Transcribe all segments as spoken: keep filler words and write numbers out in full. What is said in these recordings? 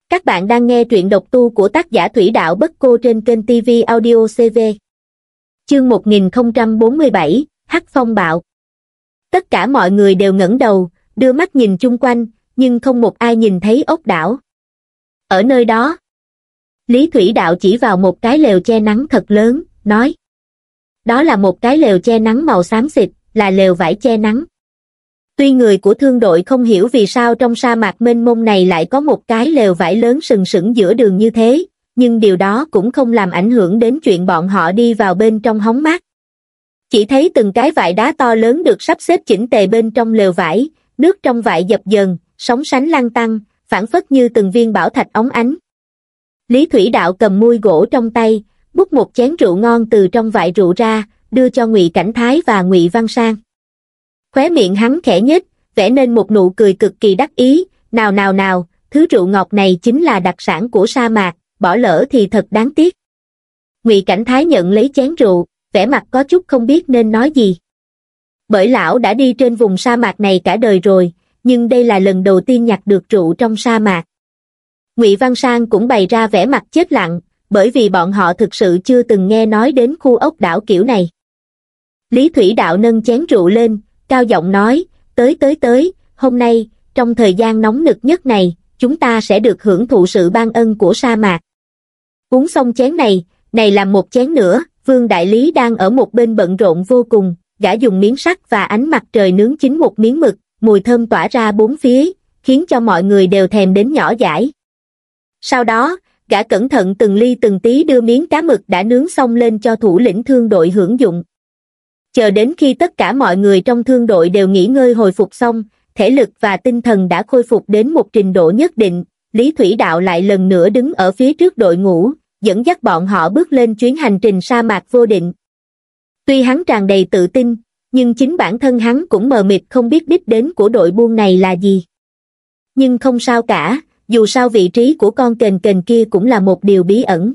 Các bạn đang nghe truyện độc tu của tác giả Thủy Đạo Bất Cô trên kênh ti vi Audio xê vê. Chương một nghìn không trăm bốn mươi bảy, Hắc Phong Bạo. Tất cả mọi người đều ngẩng đầu, đưa mắt nhìn chung quanh, nhưng không một ai nhìn thấy ốc đảo. Ở nơi đó, Lý Thủy Đạo chỉ vào một cái lều che nắng thật lớn, nói: đó là một cái lều che nắng màu xám xịt, là lều vải che nắng. Tuy người của thương đội không hiểu vì sao trong sa mạc mênh mông này lại có một cái lều vải lớn sừng sững giữa đường như thế, nhưng điều đó cũng không làm ảnh hưởng đến chuyện bọn họ đi vào bên trong hóng mát. Chỉ thấy từng cái vải đá to lớn được sắp xếp chỉnh tề bên trong lều vải, nước trong vải dập dờn, sóng sánh lăn tăn, phảng phất như từng viên bảo thạch óng ánh. Lý Thủy Đạo cầm muôi gỗ trong tay, múc một chén rượu ngon từ trong vại rượu ra, đưa cho Ngụy Cảnh Thái và Ngụy Văn Sang. Khóe miệng hắn khẽ nhếch, vẽ nên một nụ cười cực kỳ đắc ý, nào nào nào, thứ rượu ngọt này chính là đặc sản của sa mạc, bỏ lỡ thì thật đáng tiếc. Ngụy Cảnh Thái nhận lấy chén rượu, vẻ mặt có chút không biết nên nói gì. Bởi lão đã đi trên vùng sa mạc này cả đời rồi, nhưng đây là lần đầu tiên nhặt được rượu trong sa mạc. Ngụy Văn Sang cũng bày ra vẻ mặt chết lặng, bởi vì bọn họ thực sự chưa từng nghe nói đến khu ốc đảo kiểu này. Lý Thủy Đạo nâng chén rượu lên, cao giọng nói: tới tới tới, hôm nay, trong thời gian nóng nực nhất này, chúng ta sẽ được hưởng thụ sự ban ân của sa mạc. Uống xong chén này, này làm một chén nữa. Vương Đại Lý đang ở một bên bận rộn vô cùng, gã dùng miếng sắt và ánh mặt trời nướng chín một miếng mực, mùi thơm tỏa ra bốn phía, khiến cho mọi người đều thèm đến nhỏ dãi. Sau đó, gã cẩn thận từng ly từng tí đưa miếng cá mực đã nướng xong lên cho thủ lĩnh thương đội hưởng dụng. Chờ đến khi tất cả mọi người trong thương đội đều nghỉ ngơi hồi phục xong, thể lực và tinh thần đã khôi phục đến một trình độ nhất định, Lý Thủy Đạo lại lần nữa đứng ở phía trước đội ngũ, dẫn dắt bọn họ bước lên chuyến hành trình sa mạc vô định. Tuy hắn tràn đầy tự tin, nhưng chính bản thân hắn cũng mờ mịt không biết đích đến của đội buôn này là gì. Nhưng không sao cả, dù sao vị trí của con kền kền kia cũng là một điều bí ẩn.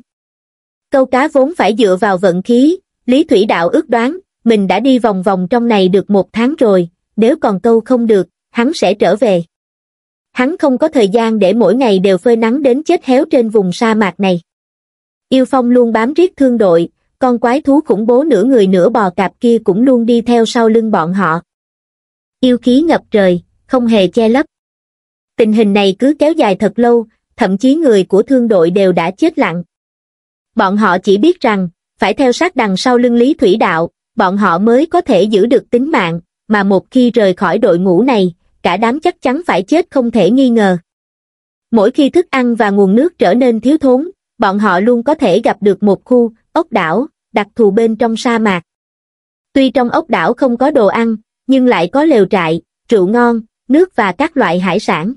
Câu cá vốn phải dựa vào vận khí, Lý Thủy Đạo ước đoán, mình đã đi vòng vòng trong này được một tháng rồi, nếu còn câu không được, hắn sẽ trở về. Hắn không có thời gian để mỗi ngày đều phơi nắng đến chết héo trên vùng sa mạc này. Yêu Phong luôn bám riết thương đội, con quái thú khủng bố nửa người nửa bò cạp kia cũng luôn đi theo sau lưng bọn họ. Yêu khí ngập trời, không hề che lấp. Tình hình này cứ kéo dài thật lâu, thậm chí người của thương đội đều đã chết lặng. Bọn họ chỉ biết rằng, phải theo sát đằng sau lưng Lý Thủy Đạo, bọn họ mới có thể giữ được tính mạng, mà một khi rời khỏi đội ngũ này, cả đám chắc chắn phải chết không thể nghi ngờ. Mỗi khi thức ăn và nguồn nước trở nên thiếu thốn, bọn họ luôn có thể gặp được một khu ốc đảo đặc thù bên trong sa mạc. Tuy trong ốc đảo không có đồ ăn, nhưng lại có lều trại, rượu ngon, nước và các loại hải sản.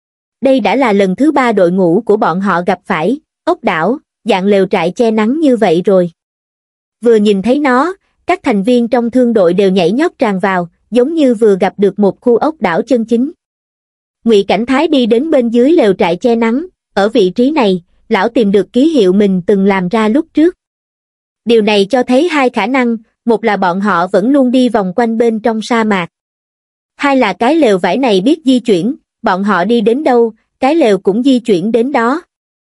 Đây đã là lần thứ ba đội ngũ của bọn họ gặp phải ốc đảo, dạng lều trại che nắng như vậy rồi. Vừa nhìn thấy nó, các thành viên trong thương đội đều nhảy nhót tràn vào, giống như vừa gặp được một khu ốc đảo chân chính. Ngụy Cảnh Thái đi đến bên dưới lều trại che nắng, ở vị trí này, lão tìm được ký hiệu mình từng làm ra lúc trước. Điều này cho thấy hai khả năng, một là bọn họ vẫn luôn đi vòng quanh bên trong sa mạc. Hai là cái lều vải này biết di chuyển, bọn họ đi đến đâu, cái lều cũng di chuyển đến đó.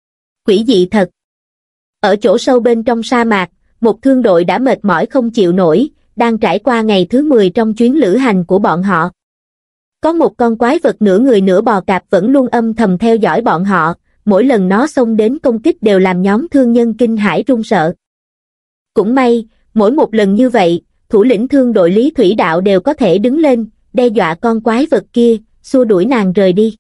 Quỷ dị thật. Ở chỗ sâu bên trong sa mạc, một thương đội đã mệt mỏi không chịu nổi, đang trải qua ngày thứ mười trong chuyến lữ hành của bọn họ. Có một con quái vật nửa người nửa bò cạp vẫn luôn âm thầm theo dõi bọn họ, mỗi lần nó xông đến công kích đều làm nhóm thương nhân kinh hãi run sợ. Cũng may, mỗi một lần như vậy, thủ lĩnh thương đội Lý Thủy Đạo đều có thể đứng lên, đe dọa con quái vật kia, xua đuổi nàng rời đi.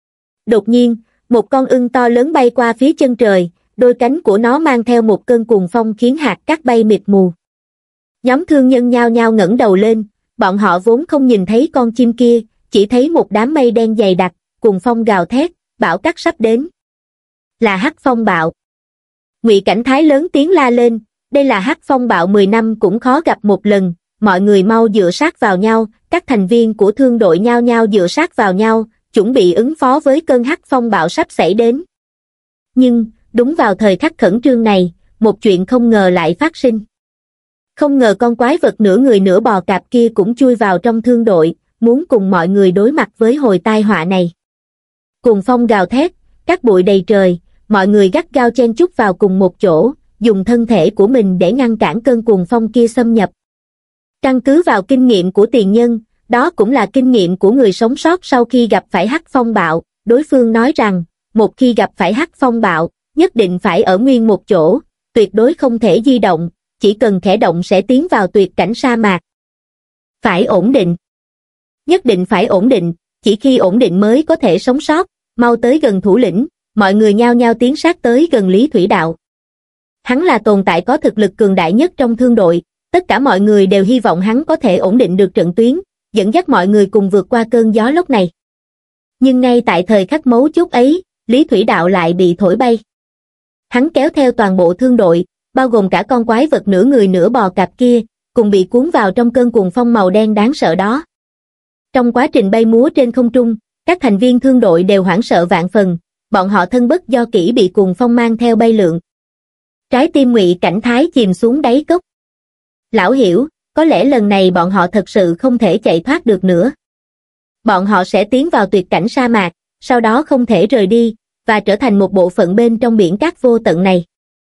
Đột nhiên, một con ưng to lớn bay qua phía chân trời, đôi cánh của nó mang theo một cơn cuồng phong khiến hạt cát bay mịt mù. Nhóm thương nhân nhao nhao ngẩng đầu lên, bọn họ vốn không nhìn thấy con chim kia, chỉ thấy một đám mây đen dày đặc, cuồng phong gào thét, bão cát sắp đến. Là Hắc Phong Bạo. Ngụy Cảnh Thái lớn tiếng la lên, đây là Hắc Phong Bạo mười năm cũng khó gặp một lần, mọi người mau dựa sát vào nhau, các thành viên của thương đội nhao nhao dựa sát vào nhau, chuẩn bị ứng phó với cơn Hắc Phong Bạo sắp xảy đến. Nhưng, đúng vào thời khắc khẩn trương này, một chuyện không ngờ lại phát sinh. Không ngờ con quái vật nửa người nửa bò cạp kia cũng chui vào trong thương đội, muốn cùng mọi người đối mặt với hồi tai họa này. Cuồng phong gào thét, cát bụi đầy trời, mọi người gắt gao chen chúc vào cùng một chỗ, dùng thân thể của mình để ngăn cản cơn cuồng phong kia xâm nhập. Căn cứ vào kinh nghiệm của tiền nhân, đó cũng là kinh nghiệm của người sống sót sau khi gặp phải hắc phong bạo, đối phương nói rằng, một khi gặp phải hắc phong bạo, nhất định phải ở nguyên một chỗ, tuyệt đối không thể di động, chỉ cần khẽ động sẽ tiến vào tuyệt cảnh sa mạc. Phải ổn định. Nhất định phải ổn định, chỉ khi ổn định mới có thể sống sót, mau tới gần thủ lĩnh, mọi người nhao nhao tiến sát tới gần Lý Thủy Đạo. Hắn là tồn tại có thực lực cường đại nhất trong thương đội, tất cả mọi người đều hy vọng hắn có thể ổn định được trận tuyến, dẫn dắt mọi người cùng vượt qua cơn gió lốc này. Nhưng ngay tại thời khắc mấu chốt ấy, Lý Thủy Đạo lại bị thổi bay. Hắn kéo theo toàn bộ thương đội, bao gồm cả con quái vật nửa người nửa bò cạp kia, cùng bị cuốn vào trong cơn cuồng phong màu đen đáng sợ đó. Trong quá trình bay múa trên không trung, các thành viên thương đội đều hoảng sợ vạn phần, bọn họ thân bất do kỹ bị cuồng phong mang theo bay lượn. Trái tim Ngụy Cảnh Thái chìm xuống đáy cốc. Lão hiểu, có lẽ lần này bọn họ thật sự không thể chạy thoát được nữa. Bọn họ sẽ tiến vào tuyệt cảnh sa mạc, sau đó không thể rời đi, và trở thành một bộ phận bên trong biển cát vô tận này.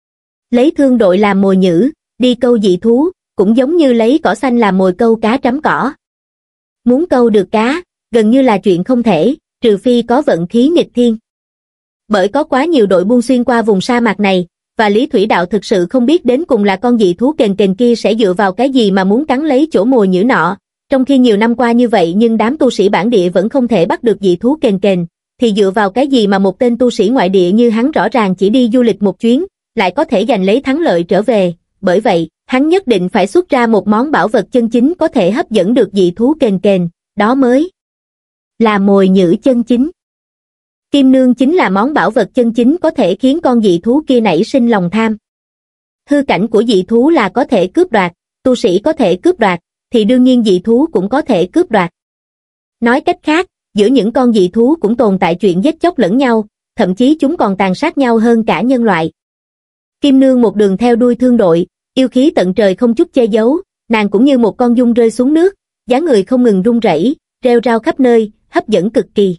Lấy thương đội làm mồi nhử, đi câu dị thú, cũng giống như lấy cỏ xanh làm mồi câu cá trắm cỏ. Muốn câu được cá, gần như là chuyện không thể, trừ phi có vận khí nghịch thiên. Bởi có quá nhiều đội buôn xuyên qua vùng sa mạc này, và Lý Thủy Đạo thực sự không biết đến cùng là con dị thú kền kền kia sẽ dựa vào cái gì mà muốn cắn lấy chỗ mồi nhử nọ. Trong khi nhiều năm qua như vậy nhưng đám tu sĩ bản địa vẫn không thể bắt được dị thú kền kền, thì dựa vào cái gì mà một tên tu sĩ ngoại địa như hắn rõ ràng chỉ đi du lịch một chuyến, lại có thể giành lấy thắng lợi trở về. Bởi vậy, hắn nhất định phải xuất ra một món bảo vật chân chính có thể hấp dẫn được dị thú kền kền, đó mới là mồi nhử chân chính. Kim nương chính là món bảo vật chân chính có thể khiến con dị thú kia nảy sinh lòng tham. Hư cảnh của dị thú là có thể cướp đoạt, tu sĩ có thể cướp đoạt, thì đương nhiên dị thú cũng có thể cướp đoạt. Nói cách khác, giữa những con dị thú cũng tồn tại chuyện giết chóc lẫn nhau, thậm chí chúng còn tàn sát nhau hơn cả nhân loại. Kim nương một đường theo đuôi thương đội, yêu khí tận trời không chút che giấu, nàng cũng như một con giun rơi xuống nước, dáng người không ngừng rung rẩy, rêu rao khắp nơi, hấp dẫn cực kỳ.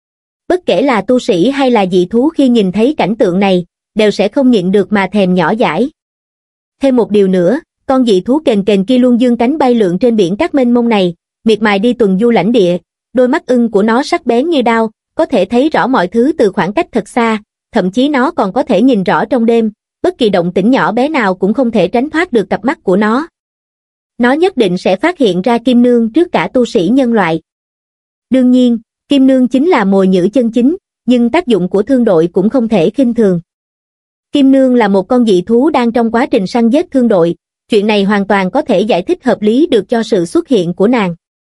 Bất kể là tu sĩ hay là dị thú khi nhìn thấy cảnh tượng này, đều sẽ không nhịn được mà thèm nhỏ dãi. Thêm một điều nữa, con dị thú kền kền kia luôn dương cánh bay lượn trên biển cát mênh mông này, miệt mài đi tuần du lãnh địa, đôi mắt ưng của nó sắc bén như đao, có thể thấy rõ mọi thứ từ khoảng cách thật xa, thậm chí nó còn có thể nhìn rõ trong đêm, bất kỳ động tĩnh nhỏ bé nào cũng không thể tránh thoát được cặp mắt của nó. Nó nhất định sẽ phát hiện ra Kim Nương trước cả tu sĩ nhân loại. Đương nhiên, Kim Nương chính là mồi nhử chân chính, nhưng tác dụng của thương đội cũng không thể khinh thường. Kim Nương là một con dị thú đang trong quá trình săn giết thương đội, chuyện này hoàn toàn có thể giải thích hợp lý được cho sự xuất hiện của nàng.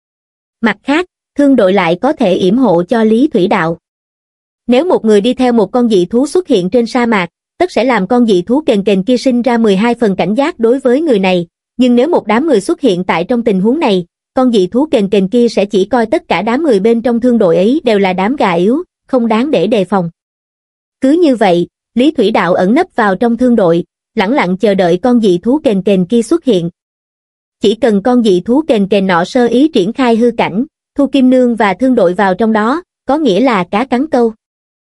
Mặt khác, thương đội lại có thể yểm hộ cho Lý Thủy Đạo. Nếu một người đi theo một con dị thú xuất hiện trên sa mạc, tất sẽ làm con dị thú kền kền kia sinh ra mười hai phần cảnh giác đối với người này, nhưng nếu một đám người xuất hiện tại trong tình huống này, con dị thú kền kền kia sẽ chỉ coi tất cả đám người bên trong thương đội ấy đều là đám gà yếu, không đáng để đề phòng. Cứ như vậy, Lý Thủy Đạo ẩn nấp vào trong thương đội, lẳng lặng chờ đợi con dị thú kền kền kia xuất hiện. Chỉ cần con dị thú kền kền nọ sơ ý triển khai hư cảnh, thu Kim Nương và thương đội vào trong đó, có nghĩa là cá cắn câu.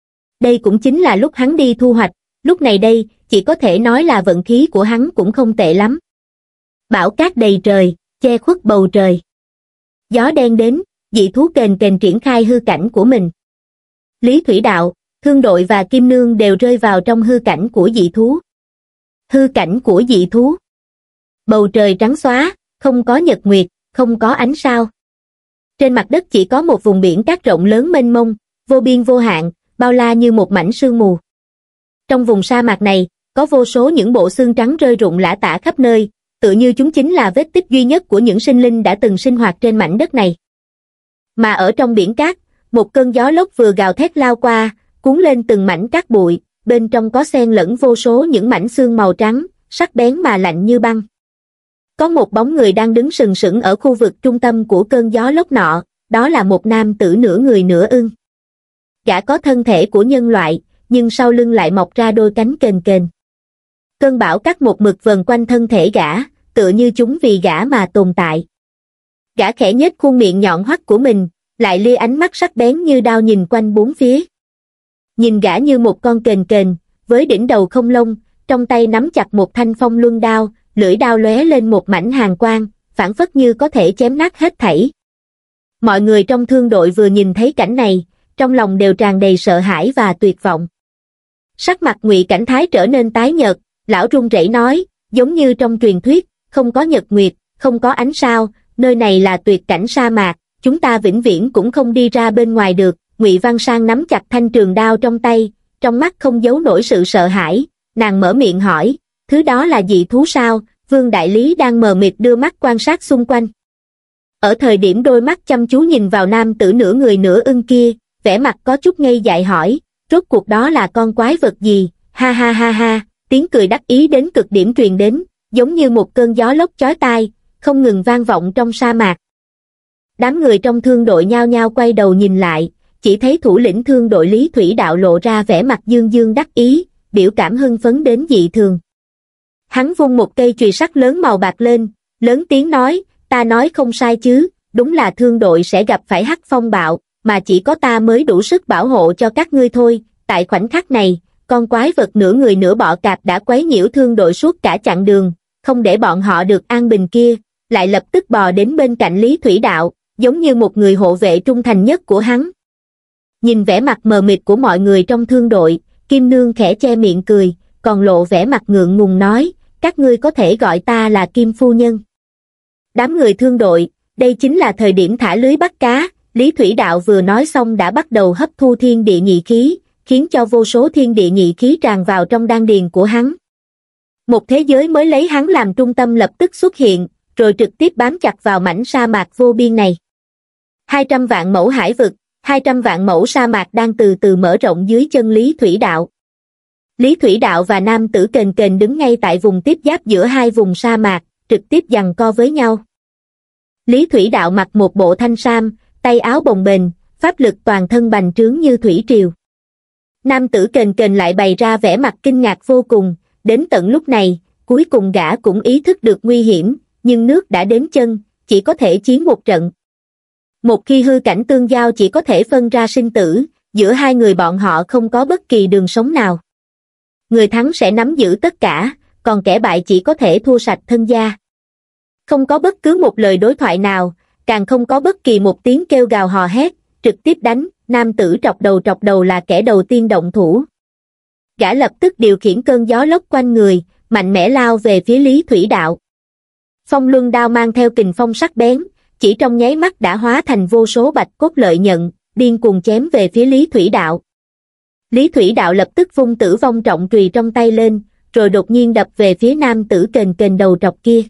Đây cũng chính là lúc hắn đi thu hoạch, lúc này đây, chỉ có thể nói là vận khí của hắn cũng không tệ lắm. Bão cát đầy trời, che khuất bầu trời. Gió đen đến, dị thú kền kền triển khai hư cảnh của mình. Lý Thủy Đạo, thương đội và Kim Nương đều rơi vào trong hư cảnh của dị thú. Hư cảnh của dị thú. Bầu trời trắng xóa, không có nhật nguyệt, không có ánh sao. Trên mặt đất chỉ có một vùng biển cát rộng lớn mênh mông, vô biên vô hạn, bao la như một mảnh sương mù. Trong vùng sa mạc này, có vô số những bộ xương trắng rơi rụng lả tả khắp nơi, tựa như chúng chính là vết tích duy nhất của những sinh linh đã từng sinh hoạt trên mảnh đất này. Mà ở trong biển cát, một cơn gió lốc vừa gào thét lao qua, cuốn lên từng mảnh cát bụi, bên trong có xen lẫn vô số những mảnh xương màu trắng, sắc bén mà lạnh như băng. Có một bóng người đang đứng sừng sững ở khu vực trung tâm của cơn gió lốc nọ, đó là một nam tử nửa người nửa ưng. Gã có thân thể của nhân loại, nhưng sau lưng lại mọc ra đôi cánh kềnh kềnh. Cơn bão cát một mực vần quanh thân thể gã, tựa như chúng vì gã mà tồn tại. Gã khẽ nhếch khuôn miệng nhọn hoắt của mình, lại lia ánh mắt sắc bén như đao nhìn quanh bốn phía. Nhìn gã như một con kền kền, với đỉnh đầu không lông, trong tay nắm chặt một thanh phong luân đao, lưỡi đao lóe lên một mảnh hàn quang, phảng phất như có thể chém nát hết thảy. Mọi người trong thương đội vừa nhìn thấy cảnh này, trong lòng đều tràn đầy sợ hãi và tuyệt vọng. Sắc mặt Ngụy Cảnh Thái trở nên tái nhợt, lão run rẩy nói, giống như trong truyền thuyết, không có nhật nguyệt, không có ánh sao, nơi này là tuyệt cảnh sa mạc, chúng ta vĩnh viễn cũng không đi ra bên ngoài được. Ngụy Văn Sang nắm chặt thanh trường đao trong tay, trong mắt không giấu nổi sự sợ hãi, nàng mở miệng hỏi, thứ đó là dị thú sao? Vương Đại Lý đang mờ mịt đưa mắt quan sát xung quanh. Ở thời điểm đôi mắt chăm chú nhìn vào nam tử nửa người nửa ưng kia, vẻ mặt có chút ngây dại hỏi, rốt cuộc đó là con quái vật gì? Ha ha ha ha, tiếng cười đắc ý đến cực điểm truyền đến, giống như một cơn gió lốc chói tai, không ngừng vang vọng trong sa mạc. Đám người trong thương đội nhao nhao quay đầu nhìn lại, chỉ thấy thủ lĩnh thương đội Lý Thủy Đạo lộ ra vẻ mặt dương dương đắc ý, biểu cảm hưng phấn đến dị thường. Hắn vung một cây chùy sắt lớn màu bạc lên, lớn tiếng nói, ta nói không sai chứ, đúng là thương đội sẽ gặp phải hắc phong bạo, mà chỉ có ta mới đủ sức bảo hộ cho các ngươi thôi. Tại khoảnh khắc này, con quái vật nửa người nửa bọ cạp đã quấy nhiễu thương đội suốt cả chặng đường, không để bọn họ được an bình kia, lại lập tức bò đến bên cạnh Lý Thủy Đạo, giống như một người hộ vệ trung thành nhất của hắn. Nhìn vẻ mặt mờ mịt của mọi người trong thương đội, Kim Nương khẽ che miệng cười, còn lộ vẻ mặt ngượng ngùng nói, các ngươi có thể gọi ta là Kim Phu Nhân. Đám người thương đội, đây chính là thời điểm thả lưới bắt cá. Lý Thủy Đạo vừa nói xong đã bắt đầu hấp thu thiên địa nhị khí, khiến cho vô số thiên địa nhị khí tràn vào trong đan điền của hắn. Một thế giới mới lấy hắn làm trung tâm lập tức xuất hiện, rồi trực tiếp bám chặt vào mảnh sa mạc vô biên này. hai trăm vạn mẫu hải vực, hai trăm vạn mẫu sa mạc đang từ từ mở rộng dưới chân Lý Thủy Đạo. Lý Thủy Đạo và nam tử kền kền đứng ngay tại vùng tiếp giáp giữa hai vùng sa mạc, trực tiếp giằng co với nhau. Lý Thủy Đạo mặc một bộ thanh sam, tay áo bồng bềnh, pháp lực toàn thân bành trướng như thủy triều. Nam tử kền kền lại bày ra vẻ mặt kinh ngạc vô cùng, đến tận lúc này, cuối cùng gã cũng ý thức được nguy hiểm, nhưng nước đã đến chân, chỉ có thể chiến một trận. Một khi hư cảnh tương giao chỉ có thể phân ra sinh tử, giữa hai người bọn họ không có bất kỳ đường sống nào. Người thắng sẽ nắm giữ tất cả, còn kẻ bại chỉ có thể thua sạch thân gia. Không có bất cứ một lời đối thoại nào, càng không có bất kỳ một tiếng kêu gào hò hét, trực tiếp đánh. Nam tử trọc đầu trọc đầu là kẻ đầu tiên động thủ. Gã lập tức điều khiển cơn gió lốc quanh người, mạnh mẽ lao về phía Lý Thủy Đạo. Phong luân đao mang theo kình phong sắc bén, chỉ trong nháy mắt đã hóa thành vô số bạch cốt lợi nhận, điên cuồng chém về phía Lý Thủy Đạo. Lý Thủy Đạo lập tức vung tử vong trọng chùy trong tay lên, rồi đột nhiên đập về phía nam tử kền kền đầu trọc kia.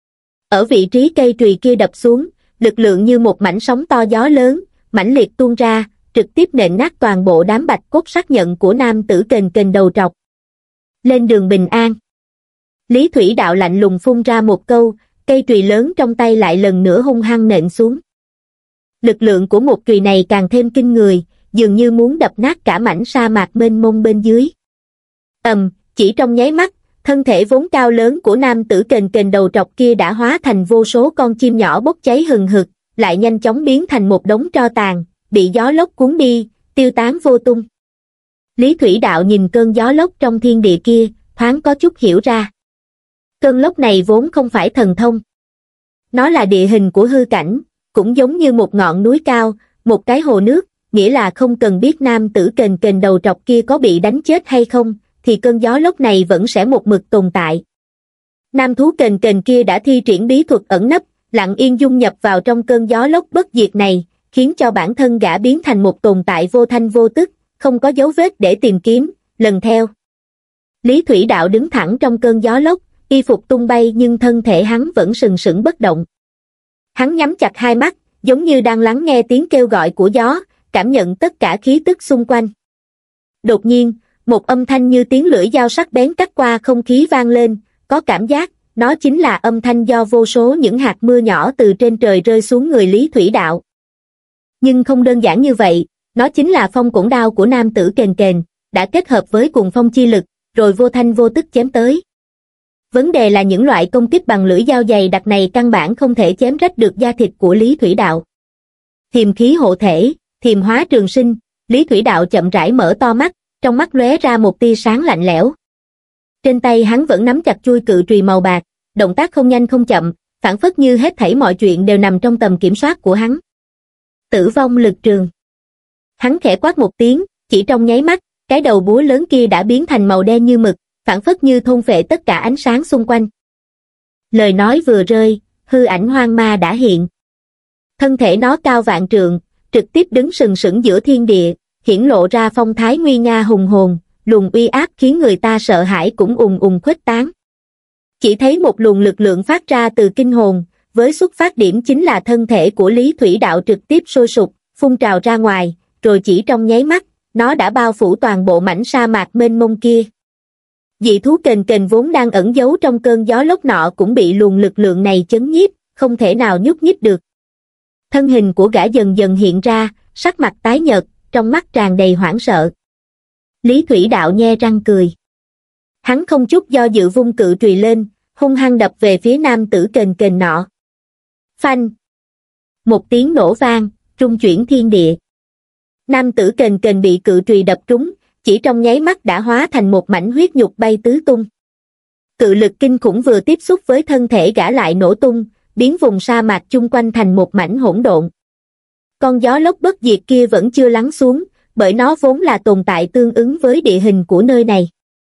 Ở vị trí cây chùy kia đập xuống, lực lượng như một mảnh sóng to gió lớn, mãnh liệt tuôn ra, trực tiếp nện nát toàn bộ đám bạch cốt xác nhận của nam tử kền kền đầu trọc. Lên đường bình an. Lý Thủy Đạo lạnh lùng phun ra một câu, cây chùy lớn trong tay lại lần nữa hung hăng nện xuống. Lực lượng của một chùy này càng thêm kinh người, dường như muốn đập nát cả mảnh sa mạc mênh mông bên dưới. Ầm, chỉ trong nháy mắt, thân thể vốn cao lớn của nam tử kền kền đầu trọc kia đã hóa thành vô số con chim nhỏ bốc cháy hừng hực, lại nhanh chóng biến thành một đống tro tàn, bị gió lốc cuốn đi, tiêu tán vô tung. Lý Thủy Đạo nhìn cơn gió lốc trong thiên địa kia, thoáng có chút hiểu ra. Cơn lốc này vốn không phải thần thông. Nó là địa hình của hư cảnh, cũng giống như một ngọn núi cao, một cái hồ nước, nghĩa là không cần biết nam tử kền kền đầu trọc kia có bị đánh chết hay không, thì cơn gió lốc này vẫn sẽ một mực tồn tại. Nam thú kền kền kia đã thi triển bí thuật ẩn nấp, lặng yên dung nhập vào trong cơn gió lốc bất diệt này, khiến cho bản thân gã biến thành một tồn tại vô thanh vô tức, không có dấu vết để tìm kiếm, lần theo. Lý Thủy Đạo đứng thẳng trong cơn gió lốc, y phục tung bay nhưng thân thể hắn vẫn sừng sững bất động. Hắn nhắm chặt hai mắt, giống như đang lắng nghe tiếng kêu gọi của gió, cảm nhận tất cả khí tức xung quanh. Đột nhiên, một âm thanh như tiếng lưỡi dao sắc bén cắt qua không khí vang lên, có cảm giác, nó chính là âm thanh do vô số những hạt mưa nhỏ từ trên trời rơi xuống người Lý Thủy Đạo. Nhưng không đơn giản như vậy, nó chính là phong cổn đao của nam tử kền kền, đã kết hợp với cuồng phong chi lực, rồi vô thanh vô tức chém tới. Vấn đề là những loại công kích bằng lưỡi dao dày đặc này căn bản không thể chém rách được da thịt của Lý Thủy Đạo. Thiềm khí hộ thể, thiềm hóa trường sinh, Lý Thủy Đạo chậm rãi mở to mắt, trong mắt lóe ra một tia sáng lạnh lẽo. Trên tay hắn vẫn nắm chặt chuôi cự trùy màu bạc, động tác không nhanh không chậm, phảng phất như hết thảy mọi chuyện đều nằm trong tầm kiểm soát của hắn. Tử vong lực trường. Hắn khẽ quát một tiếng, chỉ trong nháy mắt, cái đầu búa lớn kia đã biến thành màu đen như mực, phảng phất như thôn phệ tất cả ánh sáng xung quanh. Lời nói vừa rơi, hư ảnh hoang ma đã hiện. Thân thể nó cao vạn trượng, trực tiếp đứng sừng sững giữa thiên địa, hiển lộ ra phong thái nguy nga hùng hồn, luồng uy áp khiến người ta sợ hãi cũng ùng ùng khuếch tán. Chỉ thấy một luồng lực lượng phát ra từ kinh hồn, với xuất phát điểm chính là thân thể của Lý Thủy Đạo trực tiếp sôi sục, phun trào ra ngoài, rồi chỉ trong nháy mắt, nó đã bao phủ toàn bộ mảnh sa mạc mênh mông kia. Dị thú kền kền vốn đang ẩn giấu trong cơn gió lốc nọ cũng bị luồng lực lượng này chấn nhiếp, không thể nào nhúc nhích được. Thân hình của gã dần dần hiện ra, sắc mặt tái nhợt, trong mắt tràn đầy hoảng sợ. Lý Thủy Đạo nhe răng cười. Hắn không chút do dự vung cự trùy lên, hung hăng đập về phía nam tử kền kền nọ. Phanh! Một tiếng nổ vang, rung chuyển thiên địa. Nam tử kền kền bị cự trùy đập trúng, chỉ trong nháy mắt đã hóa thành một mảnh huyết nhục bay tứ tung. Cự lực kinh khủng vừa tiếp xúc với thân thể gã lại nổ tung, biến vùng sa mạc chung quanh thành một mảnh hỗn độn. Con gió lốc bất diệt kia vẫn chưa lắng xuống, bởi nó vốn là tồn tại tương ứng với địa hình của nơi này.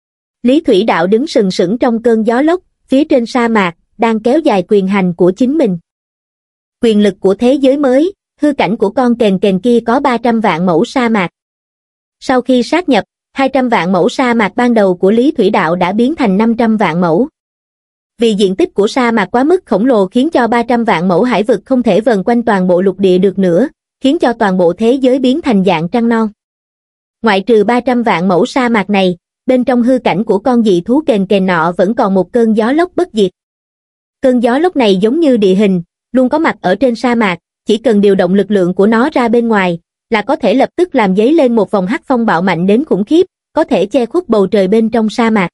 Lý Thủy Đạo đứng sừng sững trong cơn gió lốc, phía trên sa mạc, đang kéo dài quyền hành của chính mình. Quyền lực của thế giới mới, hư cảnh của con kền kền kia có ba trăm vạn mẫu sa mạc. Sau khi sát nhập, hai trăm vạn mẫu sa mạc ban đầu của Lý Thủy Đạo đã biến thành năm trăm vạn mẫu. Vì diện tích của sa mạc quá mức khổng lồ khiến cho ba trăm vạn mẫu hải vực không thể vần quanh toàn bộ lục địa được nữa, khiến cho toàn bộ thế giới biến thành dạng trăng non. Ngoại trừ ba trăm vạn mẫu sa mạc này, bên trong hư cảnh của con dị thú kền kền nọ vẫn còn một cơn gió lốc bất diệt. Cơn gió lốc này giống như địa hình, luôn có mặt ở trên sa mạc, chỉ cần điều động lực lượng của nó ra bên ngoài, là có thể lập tức làm dấy lên một vòng hắc phong bạo mạnh đến khủng khiếp, có thể che khuất bầu trời bên trong sa mạc.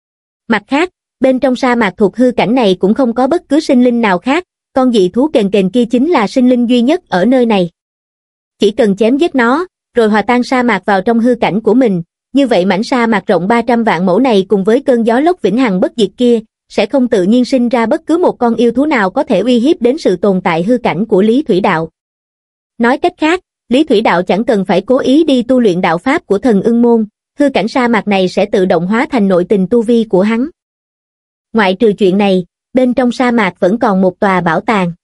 Mặt khác, bên trong sa mạc thuộc hư cảnh này cũng không có bất cứ sinh linh nào khác, con dị thú kền kền kia chính là sinh linh duy nhất ở nơi này. Chỉ cần chém giết nó, rồi hòa tan sa mạc vào trong hư cảnh của mình, như vậy mảnh sa mạc rộng ba trăm vạn mẫu này cùng với cơn gió lốc vĩnh hằng bất diệt kia, sẽ không tự nhiên sinh ra bất cứ một con yêu thú nào có thể uy hiếp đến sự tồn tại hư cảnh của Lý Thủy Đạo. Nói cách khác, Lý Thủy Đạo chẳng cần phải cố ý đi tu luyện đạo pháp của thần ưng môn, hư cảnh sa mạc này sẽ tự động hóa thành nội tình tu vi của hắn. Ngoại trừ chuyện này, bên trong sa mạc vẫn còn một tòa bảo tàng.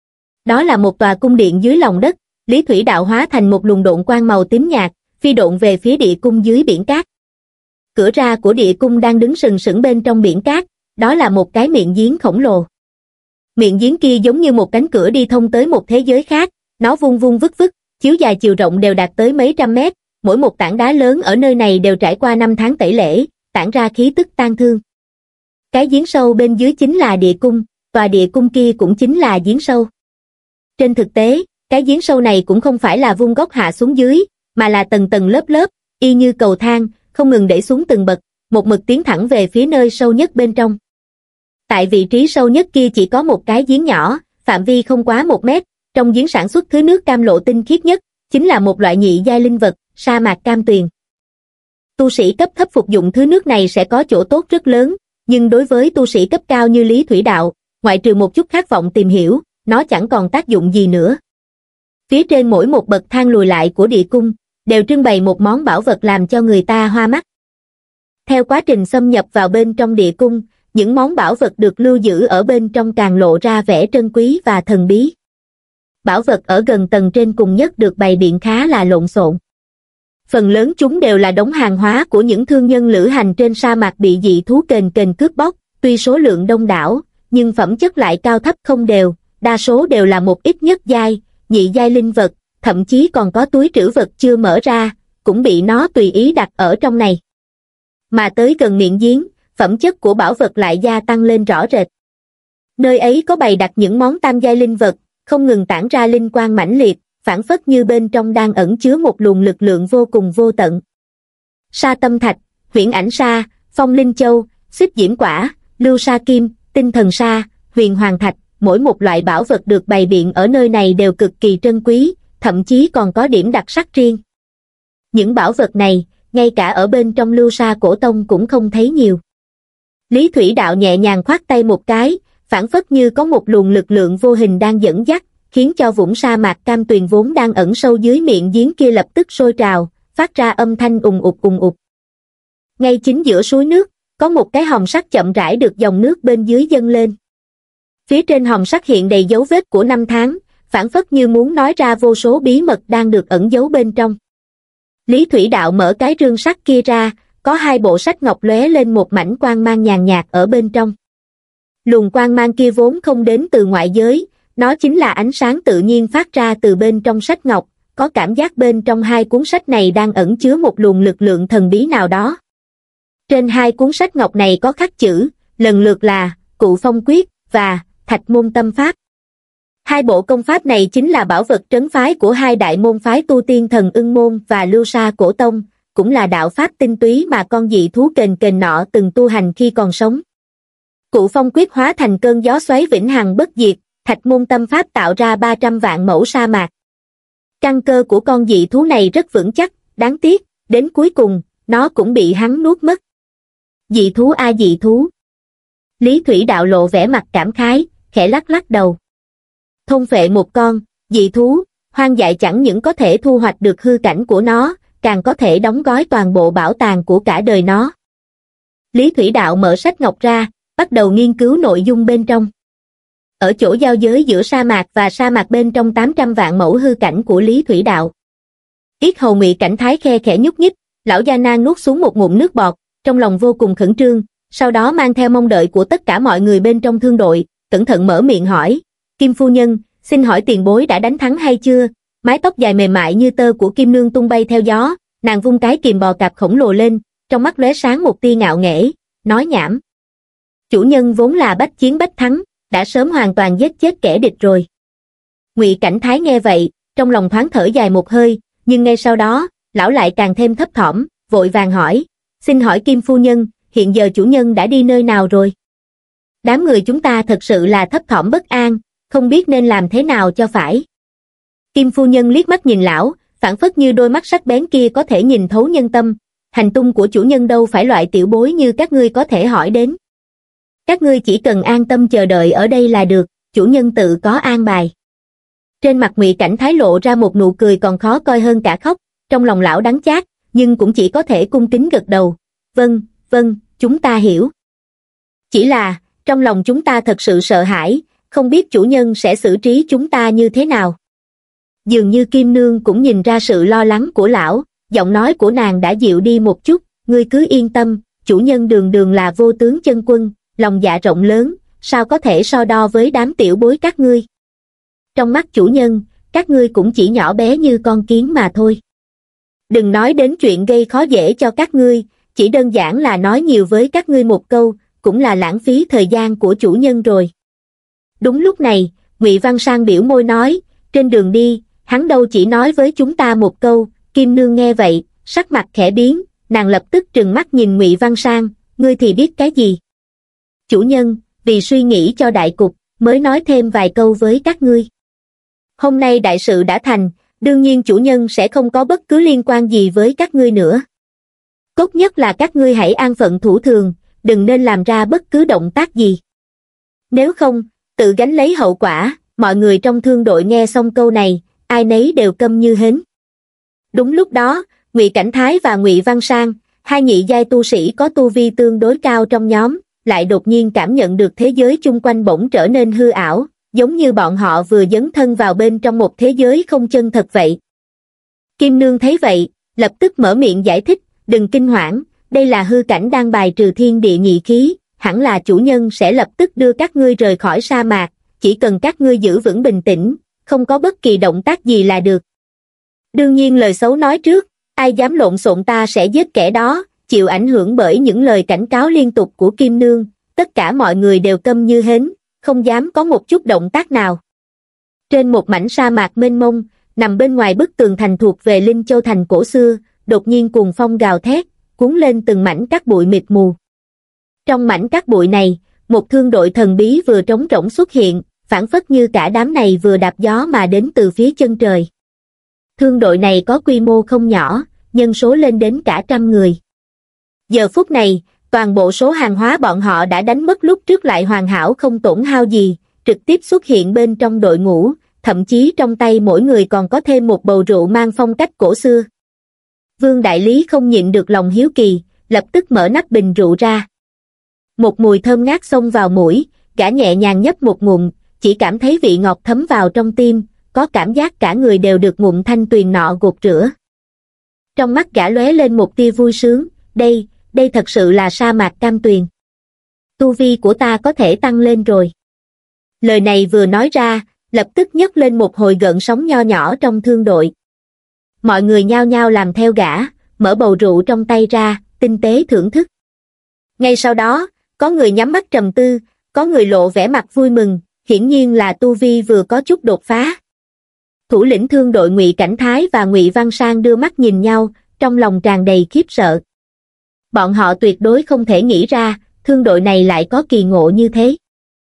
Đó là một tòa cung điện dưới lòng đất, Lý Thủy Đạo hóa thành một luồng độn quang màu tím nhạt, phi độn về phía địa cung dưới biển cát. Cửa ra của địa cung đang đứng sừng sững bên trong biển cát, đó là một cái miệng giếng khổng lồ. Miệng giếng kia giống như một cánh cửa đi thông tới một thế giới khác, nó vung vung vức vức, chiếu dài chiều rộng đều đạt tới mấy trăm mét, mỗi một tảng đá lớn ở nơi này đều trải qua năm tháng tẩy lễ, tản ra khí tức tang thương. Cái giếng sâu bên dưới chính là địa cung, tòa địa cung kia cũng chính là giếng sâu. Trên thực tế, cái giếng sâu này cũng không phải là vuông góc hạ xuống dưới, mà là tầng tầng lớp lớp, y như cầu thang, không ngừng đẩy xuống từng bậc, một mực tiến thẳng về phía nơi sâu nhất bên trong. Tại vị trí sâu nhất kia chỉ có một cái giếng nhỏ, phạm vi không quá một mét, trong giếng sản xuất thứ nước cam lộ tinh khiết nhất, chính là một loại nhị giai linh vật, sa mạc cam tuyền. Tu sĩ cấp thấp phục dụng thứ nước này sẽ có chỗ tốt rất lớn, nhưng đối với tu sĩ cấp cao như Lý Thủy Đạo, ngoại trừ một chút khát vọng tìm hiểu, nó chẳng còn tác dụng gì nữa. Phía trên mỗi một bậc thang lùi lại của địa cung, đều trưng bày một món bảo vật làm cho người ta hoa mắt. Theo quá trình xâm nhập vào bên trong địa cung, những món bảo vật được lưu giữ ở bên trong càng lộ ra vẻ trân quý và thần bí. Bảo vật ở gần tầng trên cùng nhất được bày biện khá là lộn xộn. Phần lớn chúng đều là đống hàng hóa của những thương nhân lữ hành trên sa mạc bị dị thú kền kền cướp bóc, tuy số lượng đông đảo, nhưng phẩm chất lại cao thấp không đều, đa số đều là một ít nhất giai, nhị giai linh vật, thậm chí còn có túi trữ vật chưa mở ra, cũng bị nó tùy ý đặt ở trong này. Mà tới gần miệng giếng, phẩm chất của bảo vật lại gia tăng lên rõ rệt. Nơi ấy có bày đặt những món tam giai linh vật, không ngừng tản ra linh quang mãnh liệt, phảng phất như bên trong đang ẩn chứa một luồng lực lượng vô cùng vô tận. Sa tâm thạch, huyễn ảnh sa, phong linh châu, xích diễm quả, lưu sa kim, tinh thần sa, huyền hoàng thạch, mỗi một loại bảo vật được bày biện ở nơi này đều cực kỳ trân quý, thậm chí còn có điểm đặc sắc riêng. những bảo vật này, ngay cả ở bên trong Lưu Sa Cổ Tông cũng không thấy nhiều. Lý Thủy Đạo nhẹ nhàng khoát tay một cái, phảng phất như có một luồng lực lượng vô hình đang dẫn dắt, khiến cho vũng sa mạc cam tuyền vốn đang ẩn sâu dưới miệng giếng kia lập tức sôi trào, phát ra âm thanh ùng ục ùng ục. Ngay chính giữa suối nước, có một cái hòm sắt chậm rãi được dòng nước bên dưới dâng lên. Phía trên hòm sắt hiện đầy dấu vết của năm tháng, phảng phất như muốn nói ra vô số bí mật đang được ẩn giấu bên trong. Lý Thủy Đạo mở cái rương sắt kia ra, có hai bộ sách ngọc lóe lên một mảnh quang mang nhàn nhạt ở bên trong. Luồng quang mang kia vốn không đến từ ngoại giới, nó chính là ánh sáng tự nhiên phát ra từ bên trong sách ngọc, có cảm giác bên trong hai cuốn sách này đang ẩn chứa một luồng lực lượng thần bí nào đó. Trên hai cuốn sách ngọc này có khắc chữ, lần lượt là Cụ Phong Quyết và Thạch Môn Tâm Pháp. Hai bộ công pháp này chính là bảo vật trấn phái của hai đại môn phái tu tiên Thần Ưng Môn và Lưu Sa Cổ Tông, cũng là đạo pháp tinh túy mà con dị thú kền kền nọ từng tu hành khi còn sống. Cụ Phong Quyết hóa thành cơn gió xoáy vĩnh hằng bất diệt, Thạch Môn Tâm Pháp tạo ra ba trăm vạn mẫu sa mạc. Căn cơ của con dị thú này rất vững chắc, đáng tiếc, đến cuối cùng, nó cũng bị hắn nuốt mất. Dị thú a dị thú. Lý Thủy Đạo lộ vẻ mặt cảm khái, khẽ lắc lắc đầu. Thôn phệ một con, dị thú, hoang dại chẳng những có thể thu hoạch được hư cảnh của nó, càng có thể đóng gói toàn bộ bảo tàng của cả đời nó. Lý Thủy Đạo mở sách ngọc ra, bắt đầu nghiên cứu nội dung bên trong. Ở chỗ giao giới giữa sa mạc và sa mạc bên trong tám trăm vạn mẫu hư cảnh của Lý Thủy Đạo. Yết hầu Ngụy Cảnh Thái khe khẽ nhúc nhích, lão gia nan nuốt xuống một ngụm nước bọt, trong lòng vô cùng khẩn trương, sau đó mang theo mong đợi của tất cả mọi người bên trong thương đội, cẩn thận mở miệng hỏi, Kim phu nhân, xin hỏi tiền bối đã đánh thắng hay chưa? Mái tóc dài mềm mại như tơ của Kim Nương tung bay theo gió, nàng vung cái kìm bò cạp khổng lồ lên, trong mắt lóe sáng một tia ngạo nghễ, nói nhảm. Chủ nhân vốn là bách chiến bách thắng, đã sớm hoàn toàn giết chết kẻ địch rồi. Ngụy Cảnh Thái nghe vậy, trong lòng thoáng thở dài một hơi, nhưng ngay sau đó, lão lại càng thêm thấp thỏm, vội vàng hỏi, xin hỏi Kim phu nhân, hiện giờ chủ nhân đã đi nơi nào rồi? Đám người chúng ta thật sự là thấp thỏm bất an, không biết nên làm thế nào cho phải. Kim phu nhân liếc mắt nhìn lão, phảng phất như đôi mắt sắc bén kia có thể nhìn thấu nhân tâm, hành tung của chủ nhân đâu phải loại tiểu bối như các ngươi có thể hỏi đến. Các ngươi chỉ cần an tâm chờ đợi ở đây là được, chủ nhân tự có an bài. Trên mặt Ngụy Cảnh Thái lộ ra một nụ cười còn khó coi hơn cả khóc, trong lòng lão đắng chát, nhưng cũng chỉ có thể cung kính gật đầu. Vâng, vâng, chúng ta hiểu. Chỉ là, trong lòng chúng ta thật sự sợ hãi, không biết chủ nhân sẽ xử trí chúng ta như thế nào. Dường như Kim Nương cũng nhìn ra sự lo lắng của lão, giọng nói của nàng đã dịu đi một chút, ngươi cứ yên tâm, chủ nhân đường đường là vô tướng chân quân, lòng dạ rộng lớn, sao có thể so đo với đám tiểu bối các ngươi. Trong mắt chủ nhân, các ngươi cũng chỉ nhỏ bé như con kiến mà thôi. Đừng nói đến chuyện gây khó dễ cho các ngươi, chỉ đơn giản là nói nhiều với các ngươi một câu, cũng là lãng phí thời gian của chủ nhân rồi. Đúng lúc này, Ngụy Văn Sang biểu môi nói, trên đường đi, hắn đâu chỉ nói với chúng ta một câu. Kim Nương nghe vậy, sắc mặt khẽ biến, nàng lập tức trừng mắt nhìn Ngụy Văn Sang, ngươi thì biết cái gì? Chủ nhân, vì suy nghĩ cho đại cục, mới nói thêm vài câu với các ngươi. Hôm nay đại sự đã thành, đương nhiên chủ nhân sẽ không có bất cứ liên quan gì với các ngươi nữa. Tốt nhất là các ngươi hãy an phận thủ thường, đừng nên làm ra bất cứ động tác gì. Nếu không, tự gánh lấy hậu quả. Mọi người trong thương đội nghe xong câu này, ai nấy đều câm như hến. Đúng lúc đó, Ngụy Cảnh Thái và Ngụy Văn Sang, hai nhị giai tu sĩ có tu vi tương đối cao trong nhóm, lại đột nhiên cảm nhận được thế giới chung quanh bỗng trở nên hư ảo, giống như bọn họ vừa dấn thân vào bên trong một thế giới không chân thật vậy. Kim Nương thấy vậy, lập tức mở miệng giải thích, đừng kinh hoảng, đây là hư cảnh đang bài trừ thiên địa nhị khí, hẳn là chủ nhân sẽ lập tức đưa các ngươi rời khỏi sa mạc, chỉ cần các ngươi giữ vững bình tĩnh, không có bất kỳ động tác gì là được. Đương nhiên lời xấu nói trước, ai dám lộn xộn ta sẽ giết kẻ đó, chịu ảnh hưởng bởi những lời cảnh cáo liên tục của Kim Nương, tất cả mọi người đều câm như hến, không dám có một chút động tác nào. Trên một mảnh sa mạc mênh mông, nằm bên ngoài bức tường thành thuộc về Linh Châu thành cổ xưa, đột nhiên cuồng phong gào thét, cuốn lên từng mảnh cát bụi mịt mù. Trong mảnh cát bụi này, một thương đội thần bí vừa trống rỗng xuất hiện, phảng phất như cả đám này vừa đạp gió mà đến từ phía chân trời. Thương đội này có quy mô không nhỏ, nhân số lên đến cả trăm người. Giờ phút này, toàn bộ số hàng hóa bọn họ đã đánh mất lúc trước lại hoàn hảo không tổn hao gì, trực tiếp xuất hiện bên trong đội ngũ, thậm chí trong tay mỗi người còn có thêm một bầu rượu mang phong cách cổ xưa. Vương đại lý không nhịn được lòng hiếu kỳ, lập tức mở nắp bình rượu ra. Một mùi thơm ngát xông vào mũi, gã nhẹ nhàng nhấp một ngụm, chỉ cảm thấy vị ngọt thấm vào trong tim, có cảm giác cả người đều được ngụm thanh tuyền nọ gột rửa. Trong mắt gã lóe lên một tia vui sướng, đây, đây thật sự là sa mạc cam tuyền. Tu vi của ta có thể tăng lên rồi. Lời này vừa nói ra, lập tức nhấc lên một hồi gợn sóng nho nhỏ trong thương đội. Mọi người nhao nhao làm theo gã, mở bầu rượu trong tay ra, tinh tế thưởng thức. Ngay sau đó, có người nhắm mắt trầm tư, có người lộ vẻ mặt vui mừng, hiển nhiên là tu vi vừa có chút đột phá. Thủ lĩnh thương đội Ngụy Cảnh Thái và Ngụy Văn Sang đưa mắt nhìn nhau, trong lòng tràn đầy khiếp sợ. Bọn họ tuyệt đối không thể nghĩ ra, thương đội này lại có kỳ ngộ như thế.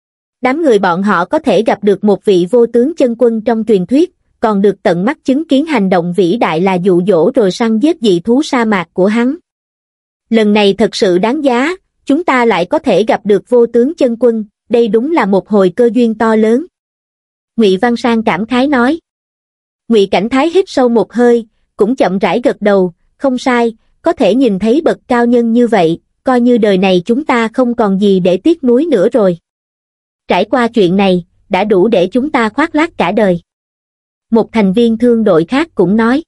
Đám người bọn họ có thể gặp được một vị vô tướng chân quân trong truyền thuyết, còn được tận mắt chứng kiến hành động vĩ đại là dụ dỗ rồi săn giết dị thú sa mạc của hắn. Lần này thật sự đáng giá, chúng ta lại có thể gặp được vô tướng chân quân, đây đúng là một hồi cơ duyên to lớn. Ngụy Văn Sang cảm khái nói. Ngụy Cảnh Thái hít sâu một hơi, cũng chậm rãi gật đầu, không sai, có thể nhìn thấy bậc cao nhân như vậy, coi như đời này chúng ta không còn gì để tiếc nuối nữa rồi. Trải qua chuyện này, đã đủ để chúng ta khoác lác cả đời. Một thành viên thương đội khác cũng nói.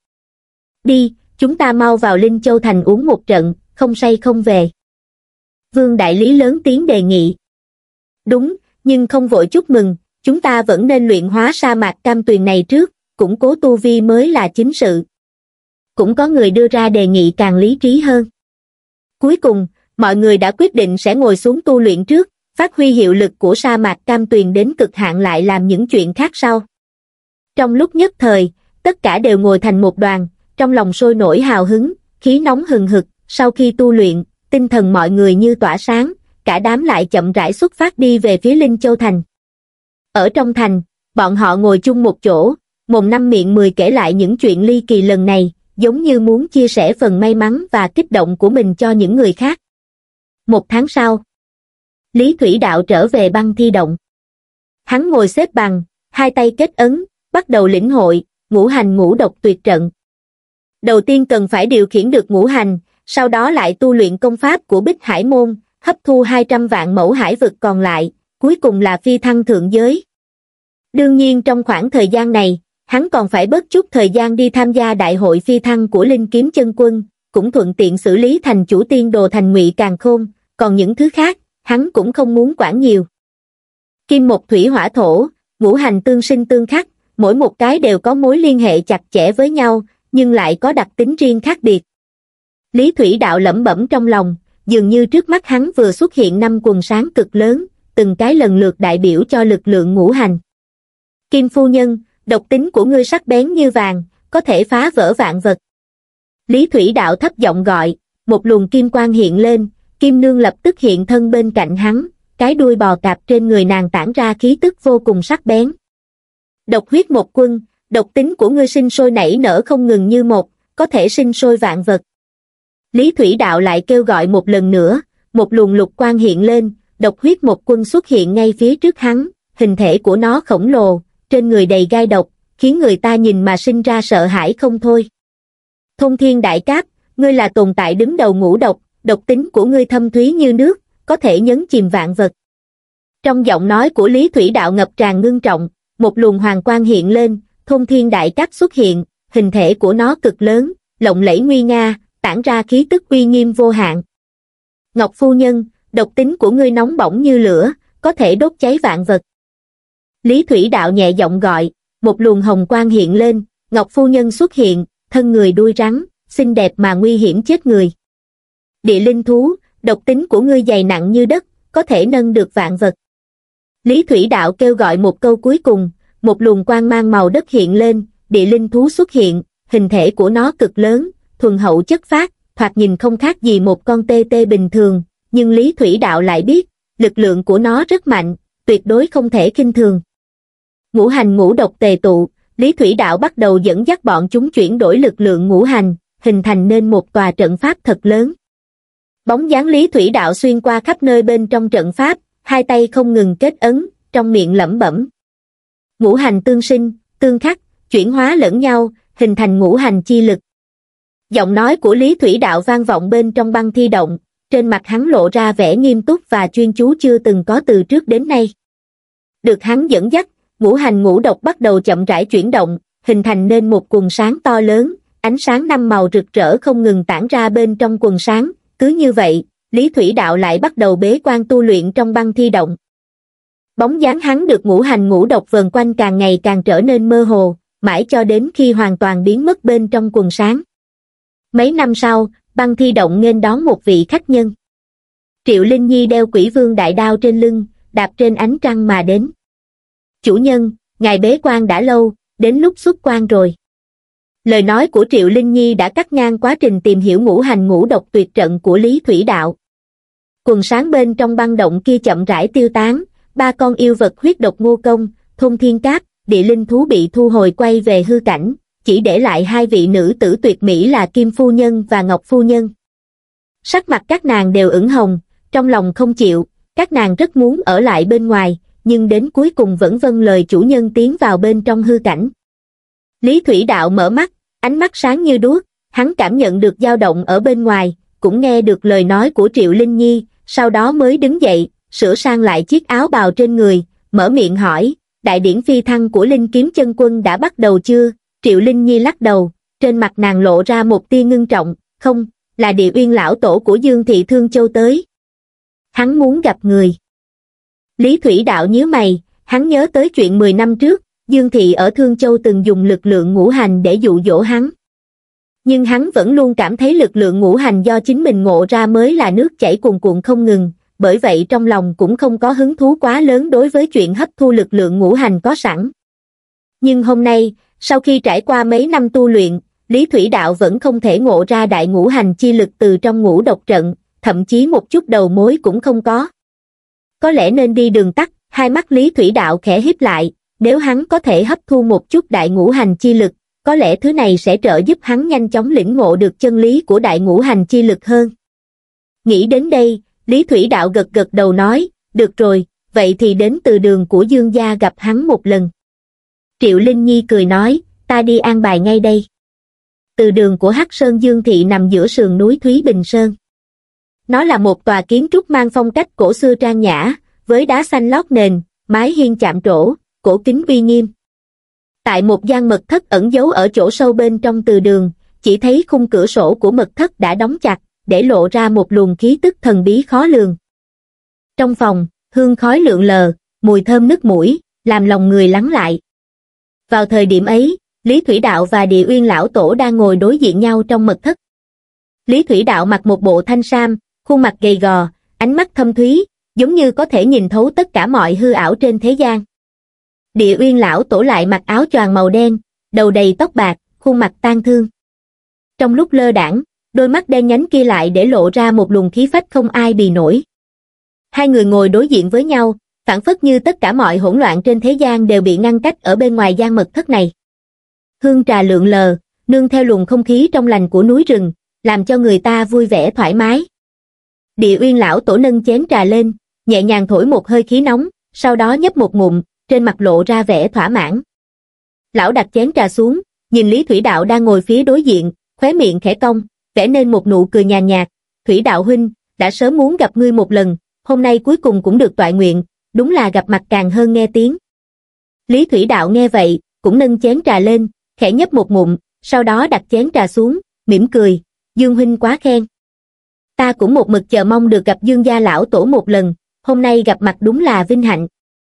Đi, chúng ta mau vào Linh Châu Thành uống một trận, không say không về. Vương đại lý lớn tiếng đề nghị. Đúng, nhưng không vội chúc mừng, chúng ta vẫn nên luyện hóa sa mạc cam tuyền này trước, củng cố tu vi mới là chính sự. Cũng có người đưa ra đề nghị càng lý trí hơn. Cuối cùng, mọi người đã quyết định sẽ ngồi xuống tu luyện trước, phát huy hiệu lực của sa mạc cam tuyền đến cực hạn lại làm những chuyện khác sau. Trong lúc nhất thời, tất cả đều ngồi thành một đoàn, trong lòng sôi nổi hào hứng, khí nóng hừng hực, sau khi tu luyện, tinh thần mọi người như tỏa sáng, cả đám lại chậm rãi xuất phát đi về phía Linh Châu Thành. Ở trong thành, bọn họ ngồi chung một chỗ, mồm năm miệng mười kể lại những chuyện ly kỳ lần này, giống như muốn chia sẻ phần may mắn và kích động của mình cho những người khác. Một tháng sau, Lý Thủy Đạo trở về băng thi động. Hắn ngồi xếp bằng, hai tay kết ấn, bắt đầu lĩnh hội, ngũ hành ngũ độc tuyệt trận. Đầu tiên cần phải điều khiển được ngũ hành, sau đó lại tu luyện công pháp của Bích Hải Môn, hấp thu hai trăm vạn mẫu hải vực còn lại, cuối cùng là phi thăng thượng giới. Đương nhiên trong khoảng thời gian này, hắn còn phải bớt chút thời gian đi tham gia đại hội phi thăng của Linh Kiếm Chân Quân, cũng thuận tiện xử lý thành chủ tiên đồ thành Ngụy Càn Khôn, còn những thứ khác, hắn cũng không muốn quản nhiều. Kim một thủy hỏa thổ, ngũ hành tương sinh tương khắc, mỗi một cái đều có mối liên hệ chặt chẽ với nhau, nhưng lại có đặc tính riêng khác biệt. Lý Thủy Đạo lẩm bẩm trong lòng, dường như trước mắt hắn vừa xuất hiện năm quần sáng cực lớn, từng cái lần lượt đại biểu cho lực lượng ngũ hành. Kim phu nhân, độc tính của ngươi sắc bén như vàng, có thể phá vỡ vạn vật. Lý Thủy Đạo thấp giọng gọi, một luồng kim quang hiện lên, Kim Nương lập tức hiện thân bên cạnh hắn, cái đuôi bò cạp trên người nàng tản ra khí tức vô cùng sắc bén. Độc huyết một quân, độc tính của ngươi sinh sôi nảy nở không ngừng như một, có thể sinh sôi vạn vật. Lý Thủy Đạo lại kêu gọi một lần nữa, một luồng lục quang hiện lên, độc huyết một quân xuất hiện ngay phía trước hắn, hình thể của nó khổng lồ, trên người đầy gai độc, khiến người ta nhìn mà sinh ra sợ hãi không thôi. Thông Thiên Đại Cáp, ngươi là tồn tại đứng đầu ngũ độc, độc tính của ngươi thâm thúy như nước, có thể nhấn chìm vạn vật. Trong giọng nói của Lý Thủy Đạo ngập tràn ngưng trọng, một luồng hoàng quang hiện lên, Thông Thiên Đại Cáp xuất hiện, hình thể của nó cực lớn, lộng lẫy nguy nga, tản ra khí tức uy nghiêm vô hạn. Ngọc phu nhân, độc tính của ngươi nóng bỏng như lửa, có thể đốt cháy vạn vật. Lý Thủy Đạo nhẹ giọng gọi, một luồng hồng quang hiện lên, Ngọc phu nhân xuất hiện, thân người đuôi rắn, xinh đẹp mà nguy hiểm chết người. Địa linh thú, độc tính của ngươi dày nặng như đất, có thể nâng được vạn vật. Lý Thủy Đạo kêu gọi một câu cuối cùng, một luồng quang mang màu đất hiện lên, địa linh thú xuất hiện, hình thể của nó cực lớn, thuần hậu chất phác, thoạt nhìn không khác gì một con tê tê bình thường, nhưng Lý Thủy Đạo lại biết, lực lượng của nó rất mạnh, tuyệt đối không thể khinh thường. Ngũ hành ngũ độc tề tụ, Lý Thủy Đạo bắt đầu dẫn dắt bọn chúng chuyển đổi lực lượng ngũ hành, hình thành nên một tòa trận pháp thật lớn. Bóng dáng Lý Thủy Đạo xuyên qua khắp nơi bên trong trận pháp, hai tay không ngừng kết ấn, trong miệng lẩm bẩm. Ngũ hành tương sinh, tương khắc, chuyển hóa lẫn nhau, hình thành ngũ hành chi lực. Giọng nói của Lý Thủy Đạo vang vọng bên trong băng thi động, trên mặt hắn lộ ra vẻ nghiêm túc và chuyên chú chưa từng có từ trước đến nay. Được hắn dẫn dắt, ngũ hành ngũ độc bắt đầu chậm rãi chuyển động, hình thành nên một quần sáng to lớn, ánh sáng năm màu rực rỡ không ngừng tản ra bên trong quần sáng. Cứ như vậy, Lý Thủy Đạo lại bắt đầu bế quan tu luyện trong băng thi động. Bóng dáng hắn được ngũ hành ngũ độc vờn quanh càng ngày càng trở nên mơ hồ, mãi cho đến khi hoàn toàn biến mất bên trong quần sáng. Mấy năm sau, băng thi động nghênh đón một vị khách nhân. Triệu Linh Nhi đeo Quỷ Vương đại đao trên lưng, đạp trên ánh trăng mà đến. Chủ nhân, ngài bế quan đã lâu, đến lúc xuất quan rồi. Lời nói của Triệu Linh Nhi đã cắt ngang quá trình tìm hiểu ngũ hành ngũ độc tuyệt trận của Lý Thủy Đạo. Quần sáng bên trong băng động kia chậm rãi tiêu tán, ba con yêu vật huyết độc ngô công, thôn thiên cáp, địa linh thú bị thu hồi quay về hư cảnh, chỉ để lại hai vị nữ tử tuyệt mỹ là Kim Phu Nhân và Ngọc Phu Nhân. Sắc mặt các nàng đều ửng hồng, trong lòng không chịu, các nàng rất muốn ở lại bên ngoài, nhưng đến cuối cùng vẫn vâng lời chủ nhân tiến vào bên trong hư cảnh. Lý Thủy Đạo mở mắt, ánh mắt sáng như đuốc, hắn cảm nhận được dao động ở bên ngoài, cũng nghe được lời nói của Triệu Linh Nhi, sau đó mới đứng dậy, sửa sang lại chiếc áo bào trên người, mở miệng hỏi, đại điển phi thăng của Linh Kiếm Chân Quân đã bắt đầu chưa? Triệu Linh Nhi lắc đầu, trên mặt nàng lộ ra một tia ngưng trọng, không, là Địa Uyên lão tổ của Dương Thị Thương Châu tới. Hắn muốn gặp người. Lý Thủy Đạo nhíu mày, hắn nhớ tới chuyện mười năm trước, Dương Thị ở Thương Châu từng dùng lực lượng ngũ hành để dụ dỗ hắn. Nhưng hắn vẫn luôn cảm thấy lực lượng ngũ hành do chính mình ngộ ra mới là nước chảy cuồn cuộn không ngừng, bởi vậy trong lòng cũng không có hứng thú quá lớn đối với chuyện hấp thu lực lượng ngũ hành có sẵn. Nhưng hôm nay, sau khi trải qua mấy năm tu luyện, Lý Thủy Đạo vẫn không thể ngộ ra đại ngũ hành chi lực từ trong ngũ độc trận, thậm chí một chút đầu mối cũng không có. Có lẽ nên đi đường tắt, hai mắt Lý Thủy Đạo khẽ híp lại, nếu hắn có thể hấp thu một chút đại ngũ hành chi lực, có lẽ thứ này sẽ trợ giúp hắn nhanh chóng lĩnh ngộ được chân lý của đại ngũ hành chi lực hơn. Nghĩ đến đây, Lý Thủy Đạo gật gật đầu nói, được rồi, vậy thì đến từ đường của Dương gia gặp hắn một lần. Triệu Linh Nhi cười nói, ta đi an bài ngay đây. Từ đường của Hắc Sơn Dương Thị nằm giữa sườn núi Thúy Bình Sơn. Nó là một tòa kiến trúc mang phong cách cổ xưa trang nhã, với đá xanh lót nền, mái hiên chạm trổ, cổ kính uy nghiêm. Tại một gian mật thất ẩn giấu ở chỗ sâu bên trong từ đường, chỉ thấy khung cửa sổ của mật thất đã đóng chặt, để lộ ra một luồng khí tức thần bí khó lường. Trong phòng, hương khói lượn lờ, mùi thơm nức mũi, làm lòng người lắng lại. Vào thời điểm ấy, Lý Thủy Đạo và Địa Uyên lão tổ đang ngồi đối diện nhau trong mật thất. Lý Thủy Đạo mặc một bộ thanh sam, khuôn mặt gầy gò, ánh mắt thâm thúy, giống như có thể nhìn thấu tất cả mọi hư ảo trên thế gian. Địa Uyên lão tổ lại mặc áo choàng màu đen, đầu đầy tóc bạc, khuôn mặt tang thương. Trong lúc lơ đãng, đôi mắt đen nhánh kia lại để lộ ra một luồng khí phách không ai bì nổi. Hai người ngồi đối diện với nhau, phảng phất như tất cả mọi hỗn loạn trên thế gian đều bị ngăn cách ở bên ngoài gian mật thất này. Hương trà lượn lờ, nương theo luồng không khí trong lành của núi rừng, làm cho người ta vui vẻ thoải mái. Địa Uyên lão tổ nâng chén trà lên, nhẹ nhàng thổi một hơi khí nóng, sau đó nhấp một ngụm, trên mặt lộ ra vẻ thỏa mãn. Lão đặt chén trà xuống, nhìn Lý Thủy Đạo đang ngồi phía đối diện, khóe miệng khẽ cong, vẽ nên một nụ cười nhàn nhạt. Thủy Đạo huynh, đã sớm muốn gặp ngươi một lần, hôm nay cuối cùng cũng được toại nguyện, đúng là gặp mặt càng hơn nghe tiếng. Lý Thủy Đạo nghe vậy, cũng nâng chén trà lên, khẽ nhấp một ngụm, sau đó đặt chén trà xuống, mỉm cười, Dương huynh quá khen. Ta cũng một mực chờ mong được gặp Dương gia lão tổ một lần, hôm nay gặp mặt đúng là vinh hạnh.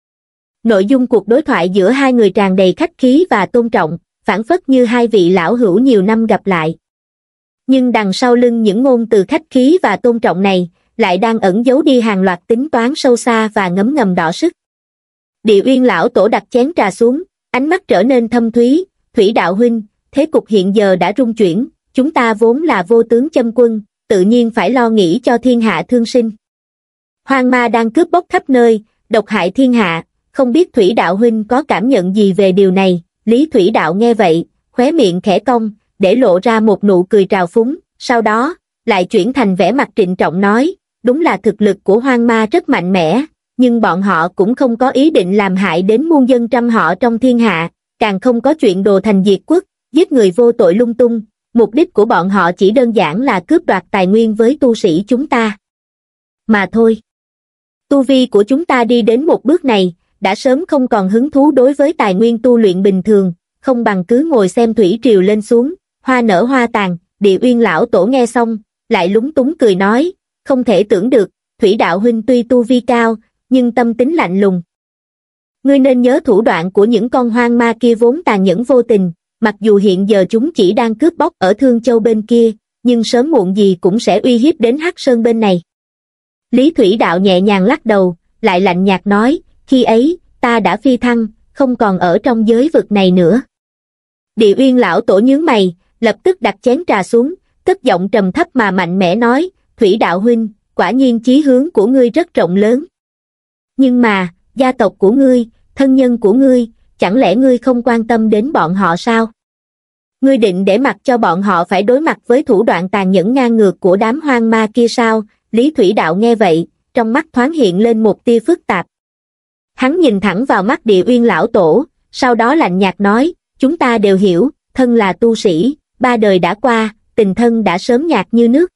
Nội dung cuộc đối thoại giữa hai người tràn đầy khách khí và tôn trọng, phảng phất như hai vị lão hữu nhiều năm gặp lại. Nhưng đằng sau lưng những ngôn từ khách khí và tôn trọng này, lại đang ẩn giấu đi hàng loạt tính toán sâu xa và ngấm ngầm đỏ sức. Địa Uyên lão tổ đặt chén trà xuống, ánh mắt trở nên thâm thúy, Thủy Đạo huynh, thế cục hiện giờ đã rung chuyển, chúng ta vốn là vô tướng châm quân, tự nhiên phải lo nghĩ cho thiên hạ thương sinh. Hoang ma đang cướp bóc khắp nơi, độc hại thiên hạ, không biết Thủy Đạo huynh có cảm nhận gì về điều này. Lý Thủy Đạo nghe vậy, khóe miệng khẽ cong, để lộ ra một nụ cười trào phúng, sau đó, lại chuyển thành vẻ mặt trịnh trọng nói, đúng là thực lực của hoang ma rất mạnh mẽ, nhưng bọn họ cũng không có ý định làm hại đến muôn dân trăm họ trong thiên hạ, càng không có chuyện đồ thành diệt quốc, giết người vô tội lung tung, mục đích của bọn họ chỉ đơn giản là cướp đoạt tài nguyên với tu sĩ chúng ta. Mà thôi. Tu vi của chúng ta đi đến một bước này, đã sớm không còn hứng thú đối với tài nguyên tu luyện bình thường, không bằng cứ ngồi xem thủy triều lên xuống, hoa nở hoa tàn. Địa Uyên lão tổ nghe xong, lại lúng túng cười nói, không thể tưởng được, Thủy đạo huynh tuy tu vi cao, nhưng tâm tính lạnh lùng. Ngươi nên nhớ thủ đoạn của những con hoang ma kia vốn tàn nhẫn vô tình, mặc dù hiện giờ chúng chỉ đang cướp bóc ở Thương Châu bên kia, nhưng sớm muộn gì cũng sẽ uy hiếp đến Hắc Sơn bên này. Lý Thủy đạo nhẹ nhàng lắc đầu, lại lạnh nhạt nói, khi ấy, ta đã phi thăng, không còn ở trong giới vực này nữa. Địa Uyên lão tổ nhướng mày, lập tức đặt chén trà xuống, cất giọng trầm thấp mà mạnh mẽ nói, Thủy đạo huynh, quả nhiên chí hướng của ngươi rất rộng lớn. Nhưng mà, gia tộc của ngươi, thân nhân của ngươi, chẳng lẽ ngươi không quan tâm đến bọn họ sao? Ngươi định để mặc cho bọn họ phải đối mặt với thủ đoạn tàn nhẫn ngang ngược của đám hoang ma kia sao? Lý Thủy đạo nghe vậy, trong mắt thoáng hiện lên một tia phức tạp. Hắn nhìn thẳng vào mắt Địa Uyên lão tổ, sau đó lạnh nhạt nói, chúng ta đều hiểu, thân là tu sĩ, ba đời đã qua, tình thân đã sớm nhạt như nước.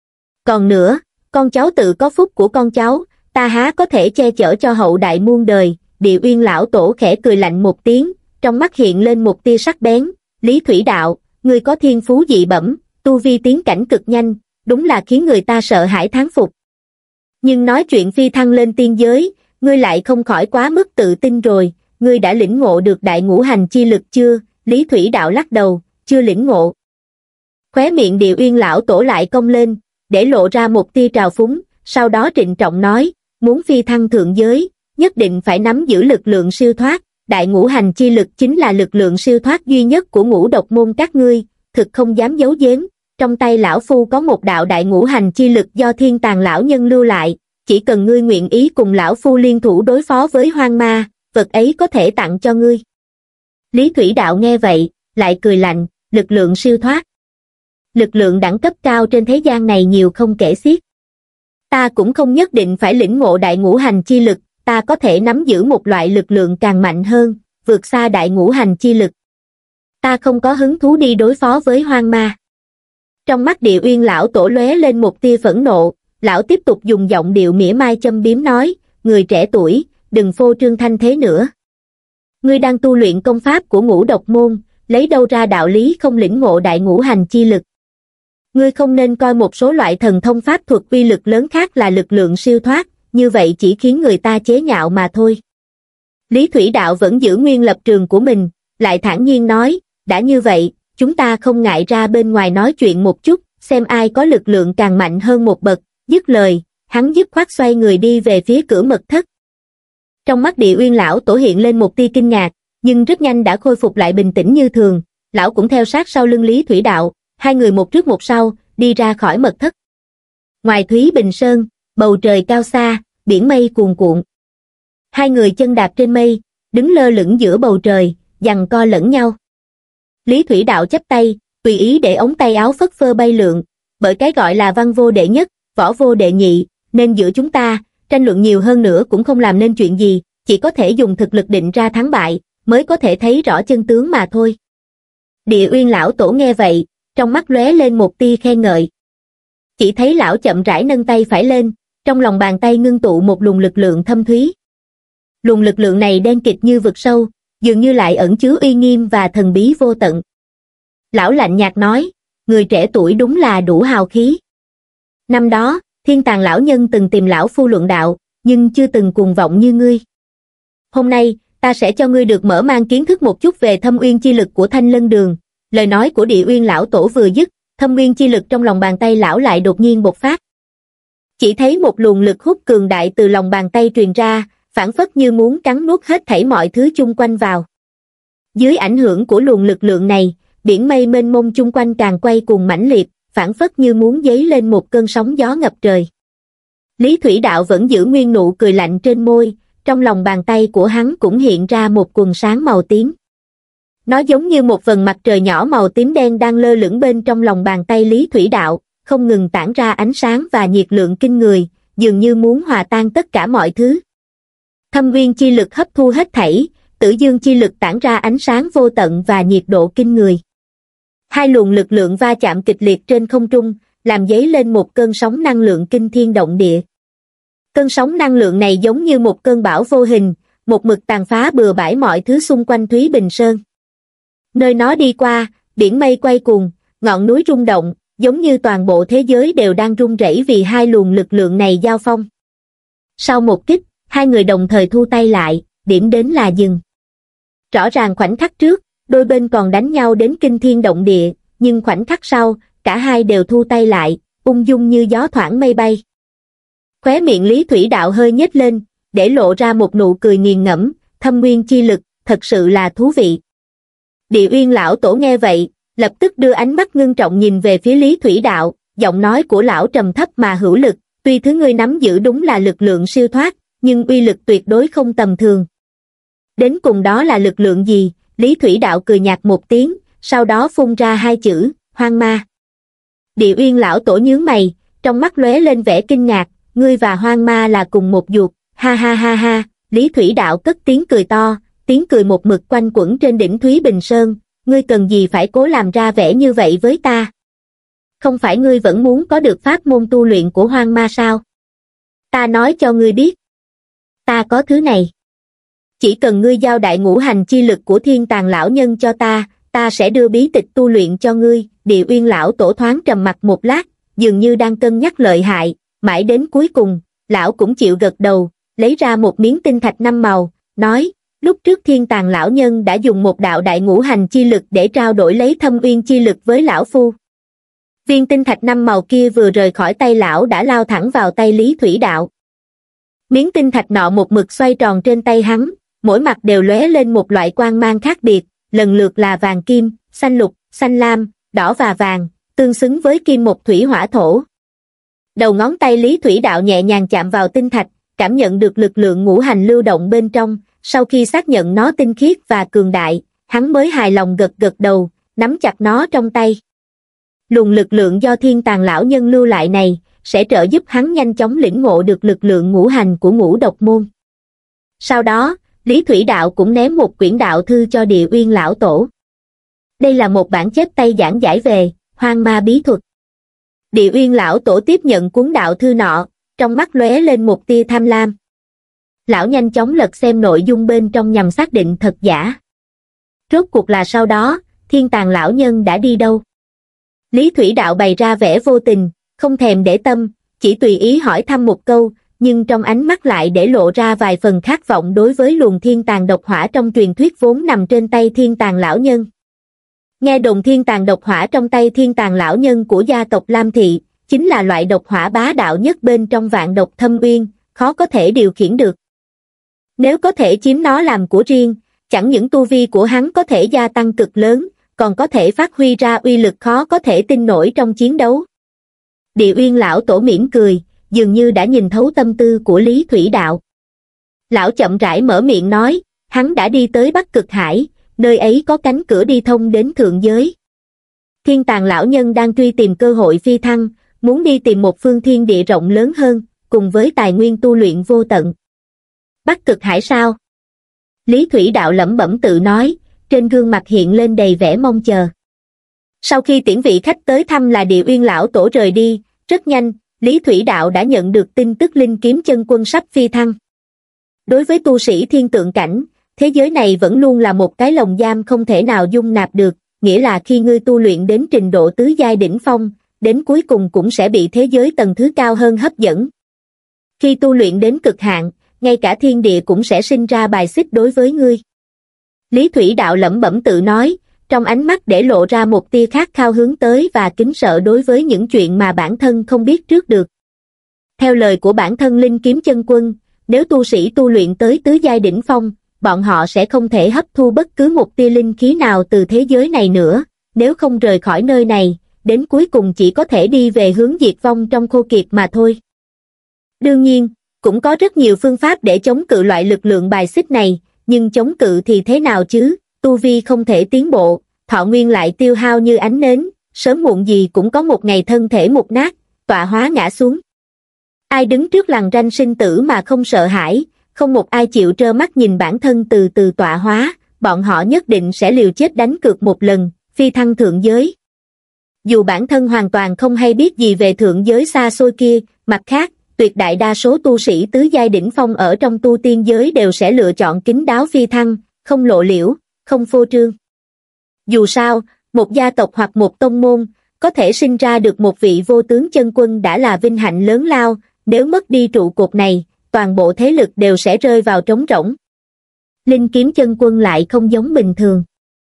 Còn nữa, con cháu tự có phúc của con cháu, ta há có thể che chở cho hậu đại muôn đời. Địa Uyên lão tổ khẽ cười lạnh một tiếng, trong mắt hiện lên một tia sắc bén, Lý Thủy đạo, ngươi có thiên phú dị bẩm, tu vi tiến cảnh cực nhanh, đúng là khiến người ta sợ hãi thán phục. Nhưng nói chuyện phi thăng lên tiên giới, ngươi lại không khỏi quá mức tự tin rồi, ngươi đã lĩnh ngộ được đại ngũ hành chi lực chưa? Lý Thủy đạo lắc đầu, chưa lĩnh ngộ. Khóe miệng Địa Uyên lão tổ lại cong lên, để lộ ra một tia trào phúng, sau đó trịnh trọng nói, muốn phi thăng thượng giới, nhất định phải nắm giữ lực lượng siêu thoát, đại ngũ hành chi lực chính là lực lượng siêu thoát duy nhất của ngũ độc môn các ngươi, thực không dám giấu giếm, trong tay lão phu có một đạo đại ngũ hành chi lực do Thiên Tàng lão nhân lưu lại, chỉ cần ngươi nguyện ý cùng lão phu liên thủ đối phó với hoang ma, vật ấy có thể tặng cho ngươi. Lý Thủy đạo nghe vậy, lại cười lạnh, lực lượng siêu thoát. Lực lượng đẳng cấp cao trên thế gian này nhiều không kể xiết. Ta cũng không nhất định phải lĩnh ngộ đại ngũ hành chi lực, ta có thể nắm giữ một loại lực lượng càng mạnh hơn, vượt xa đại ngũ hành chi lực. Ta không có hứng thú đi đối phó với hoang ma. Trong mắt Địa Uyên lão tổ lóe lên một tia phẫn nộ, lão tiếp tục dùng giọng điệu mỉa mai châm biếm nói, người trẻ tuổi, đừng phô trương thanh thế nữa. Ngươi đang tu luyện công pháp của ngũ độc môn, lấy đâu ra đạo lý không lĩnh ngộ đại ngũ hành chi lực. Ngươi không nên coi một số loại thần thông pháp thuật uy lực lớn khác là lực lượng siêu thoát, như vậy chỉ khiến người ta chế nhạo mà thôi. Lý Thủy đạo vẫn giữ nguyên lập trường của mình, lại thản nhiên nói, đã như vậy, chúng ta không ngại ra bên ngoài nói chuyện một chút, xem ai có lực lượng càng mạnh hơn một bậc. Dứt lời, hắn dứt khoát xoay người đi về phía cửa mật thất. Trong mắt Địa Uyên lão tổ hiện lên một tia kinh ngạc, nhưng rất nhanh đã khôi phục lại bình tĩnh như thường, lão cũng theo sát sau lưng Lý Thủy đạo, hai người một trước một sau, đi ra khỏi mật thất. Ngoài Thúy Bình Sơn, bầu trời cao xa, biển mây cuồn cuộn. Hai người chân đạp trên mây, đứng lơ lửng giữa bầu trời, giằng co lẫn nhau. Lý Thủy đạo chắp tay, tùy ý để ống tay áo phất phơ bay lượn, bởi cái gọi là văn vô đệ nhất, võ vô đệ nhị, nên giữa chúng ta, tranh luận nhiều hơn nữa cũng không làm nên chuyện gì, chỉ có thể dùng thực lực định ra thắng bại, mới có thể thấy rõ chân tướng mà thôi. Địa Uyên lão tổ nghe vậy, trong mắt lóe lên một tia khen ngợi. Chỉ thấy lão chậm rãi nâng tay phải lên, trong lòng bàn tay ngưng tụ một luồng lực lượng thâm thúy. Luồng lực lượng này đen kịt như vực sâu, dường như lại ẩn chứa uy nghiêm và thần bí vô tận. Lão lạnh nhạt nói, người trẻ tuổi đúng là đủ hào khí. Năm đó, Thiên Tàng lão nhân từng tìm lão phu luận đạo, nhưng chưa từng cuồng vọng như ngươi. Hôm nay, ta sẽ cho ngươi được mở mang kiến thức một chút về thâm uyên chi lực của Thanh Lân Đường. Lời nói của Địa Uyên lão tổ vừa dứt, thâm uyên chi lực trong lòng bàn tay lão lại đột nhiên bộc phát. Chỉ thấy một luồng lực hút cường đại từ lòng bàn tay truyền ra, phảng phất như muốn cắn nuốt hết thảy mọi thứ chung quanh vào. Dưới ảnh hưởng của luồng lực lượng này, biển mây mênh mông chung quanh càng quay cuồng mãnh liệt, phảng phất như muốn dấy lên một cơn sóng gió ngập trời. Lý Thủy đạo vẫn giữ nguyên nụ cười lạnh trên môi, trong lòng bàn tay của hắn cũng hiện ra một quần sáng màu tím. Nó giống như một vầng mặt trời nhỏ màu tím đen đang lơ lửng bên trong lòng bàn tay Lý Thủy Đạo, không ngừng tản ra ánh sáng và nhiệt lượng kinh người, dường như muốn hòa tan tất cả mọi thứ. Thâm uyên chi lực hấp thu hết thảy, tử dương chi lực tản ra ánh sáng vô tận và nhiệt độ kinh người. Hai luồng lực lượng va chạm kịch liệt trên không trung, làm dấy lên một cơn sóng năng lượng kinh thiên động địa. Cơn sóng năng lượng này giống như một cơn bão vô hình, một mực tàn phá bừa bãi mọi thứ xung quanh Thúy Bình Sơn. Nơi nó đi qua, biển mây quay cuồng, ngọn núi rung động, giống như toàn bộ thế giới đều đang rung rẩy vì hai luồng lực lượng này giao phong. Sau một kích, hai người đồng thời thu tay lại, điểm đến là dừng. Rõ ràng khoảnh khắc trước, đôi bên còn đánh nhau đến kinh thiên động địa, nhưng khoảnh khắc sau, cả hai đều thu tay lại, ung dung như gió thoảng mây bay. Khóe miệng Lý Thủy Đạo hơi nhếch lên, để lộ ra một nụ cười nghiền ngẫm, thâm nguyên chi lực, thật sự là thú vị. Địa Uyên lão tổ nghe vậy, lập tức đưa ánh mắt ngưng trọng nhìn về phía Lý Thủy Đạo, giọng nói của lão trầm thấp mà hữu lực, tuy thứ ngươi nắm giữ đúng là lực lượng siêu thoát, nhưng uy lực tuyệt đối không tầm thường. Đến cùng đó là lực lượng gì? Lý Thủy Đạo cười nhạt một tiếng, sau đó phun ra hai chữ, hoang ma. Địa Uyên lão tổ nhướng mày, trong mắt lóe lên vẻ kinh ngạc, ngươi và hoang ma là cùng một ruột, ha ha ha ha. Lý Thủy Đạo cất tiếng cười to, tiếng cười một mực quanh quẩn trên đỉnh Thúy Bình Sơn, ngươi cần gì phải cố làm ra vẻ như vậy với ta? Không phải ngươi vẫn muốn có được pháp môn tu luyện của hoang ma sao? Ta nói cho ngươi biết. Ta có thứ này. Chỉ cần ngươi giao đại ngũ hành chi lực của thiên tàng lão nhân cho ta, ta sẽ đưa bí tịch tu luyện cho ngươi. Địa Uyên lão tổ thoáng trầm mặt một lát, dường như đang cân nhắc lợi hại, mãi đến cuối cùng, lão cũng chịu gật đầu, lấy ra một miếng tinh thạch năm màu, nói, lúc trước thiên tàng lão nhân đã dùng một đạo đại ngũ hành chi lực để trao đổi lấy thâm uyên chi lực với lão phu. Viên tinh thạch năm màu kia vừa rời khỏi tay lão đã lao thẳng vào tay Lý Thủy Đạo. Miếng tinh thạch nọ một mực xoay tròn trên tay hắn, mỗi mặt đều lóe lên một loại quang mang khác biệt, lần lượt là vàng kim, xanh lục, xanh lam, đỏ và vàng, tương xứng với kim một thủy hỏa thổ. Đầu ngón tay Lý Thủy Đạo nhẹ nhàng chạm vào tinh thạch, cảm nhận được lực lượng ngũ hành lưu động bên trong, sau khi xác nhận nó tinh khiết và cường đại, hắn mới hài lòng gật gật đầu, nắm chặt nó trong tay. Luồng lực lượng do thiên tàng lão nhân lưu lại này, sẽ trợ giúp hắn nhanh chóng lĩnh ngộ được lực lượng ngũ hành của ngũ độc môn. Sau đó, Lý Thủy Đạo cũng ném một quyển đạo thư cho Địa Uyên lão tổ. Đây là một bản chép tay giảng giải về hoang ma bí thuật. Địa Uyên lão tổ tiếp nhận cuốn đạo thư nọ, trong mắt lóe lên một tia tham lam. Lão nhanh chóng lật xem nội dung bên trong nhằm xác định thật giả. Rốt cuộc là sau đó, thiên tàng lão nhân đã đi đâu? Lý Thủy Đạo bày ra vẻ vô tình, không thèm để tâm, chỉ tùy ý hỏi thăm một câu, nhưng trong ánh mắt lại để lộ ra vài phần khát vọng đối với luồng thiên tàng độc hỏa trong truyền thuyết vốn nằm trên tay thiên tàng lão nhân. Nghe đồn thiên tàng độc hỏa trong tay thiên tàng lão nhân của gia tộc Lam Thị, chính là loại độc hỏa bá đạo nhất bên trong vạn độc thâm uyên, khó có thể điều khiển được. Nếu có thể chiếm nó làm của riêng, chẳng những tu vi của hắn có thể gia tăng cực lớn, còn có thể phát huy ra uy lực khó có thể tin nổi trong chiến đấu. Địa Uyên lão tổ mỉm cười, dường như đã nhìn thấu tâm tư của Lý Thủy Đạo. Lão chậm rãi mở miệng nói, hắn đã đi tới Bắc Cực Hải, nơi ấy có cánh cửa đi thông đến thượng giới. Thiên tàng lão nhân đang truy tìm cơ hội phi thăng, muốn đi tìm một phương thiên địa rộng lớn hơn, cùng với tài nguyên tu luyện vô tận. Bắc Cực Hải sao? Lý Thủy Đạo lẩm bẩm tự nói, trên gương mặt hiện lên đầy vẻ mong chờ. Sau khi tiễn vị khách tới thăm là Địa Uyên lão tổ rời đi, rất nhanh, Lý Thủy Đạo đã nhận được tin tức linh kiếm chân quân sắp phi thăng. Đối với tu sĩ thiên tượng cảnh, thế giới này vẫn luôn là một cái lồng giam không thể nào dung nạp được, nghĩa là khi ngươi tu luyện đến trình độ tứ giai đỉnh phong, đến cuối cùng cũng sẽ bị thế giới tầng thứ cao hơn hấp dẫn. Khi tu luyện đến cực hạn, ngay cả thiên địa cũng sẽ sinh ra bài xích đối với ngươi. Lý Thủy Đạo lẩm bẩm tự nói, trong ánh mắt để lộ ra một tia khát khao hướng tới và kính sợ đối với những chuyện mà bản thân không biết trước được. Theo lời của bản thân linh kiếm chân quân, nếu tu sĩ tu luyện tới tứ giai đỉnh phong, bọn họ sẽ không thể hấp thu bất cứ một tia linh khí nào từ thế giới này nữa, nếu không rời khỏi nơi này, đến cuối cùng chỉ có thể đi về hướng diệt vong trong khô kiệt mà thôi. Đương nhiên, cũng có rất nhiều phương pháp để chống cự loại lực lượng bài xích này, nhưng chống cự thì thế nào chứ, tu vi không thể tiến bộ, thọ nguyên lại tiêu hao như ánh nến, sớm muộn gì cũng có một ngày thân thể mục nát, tọa hóa ngã xuống. Ai đứng trước lằn ranh sinh tử mà không sợ hãi, không một ai chịu trơ mắt nhìn bản thân từ từ tọa hóa, bọn họ nhất định sẽ liều chết đánh cược một lần, phi thăng thượng giới. Dù bản thân hoàn toàn không hay biết gì về thượng giới xa xôi kia, mặt khác, tuyệt đại đa số tu sĩ tứ giai đỉnh phong ở trong tu tiên giới đều sẽ lựa chọn kín đáo phi thăng, không lộ liễu, không phô trương. Dù sao, một gia tộc hoặc một tông môn, có thể sinh ra được một vị vô tướng chân quân đã là vinh hạnh lớn lao, nếu mất đi trụ cột này, toàn bộ thế lực đều sẽ rơi vào trống rỗng. Linh kiếm chân quân lại không giống bình thường.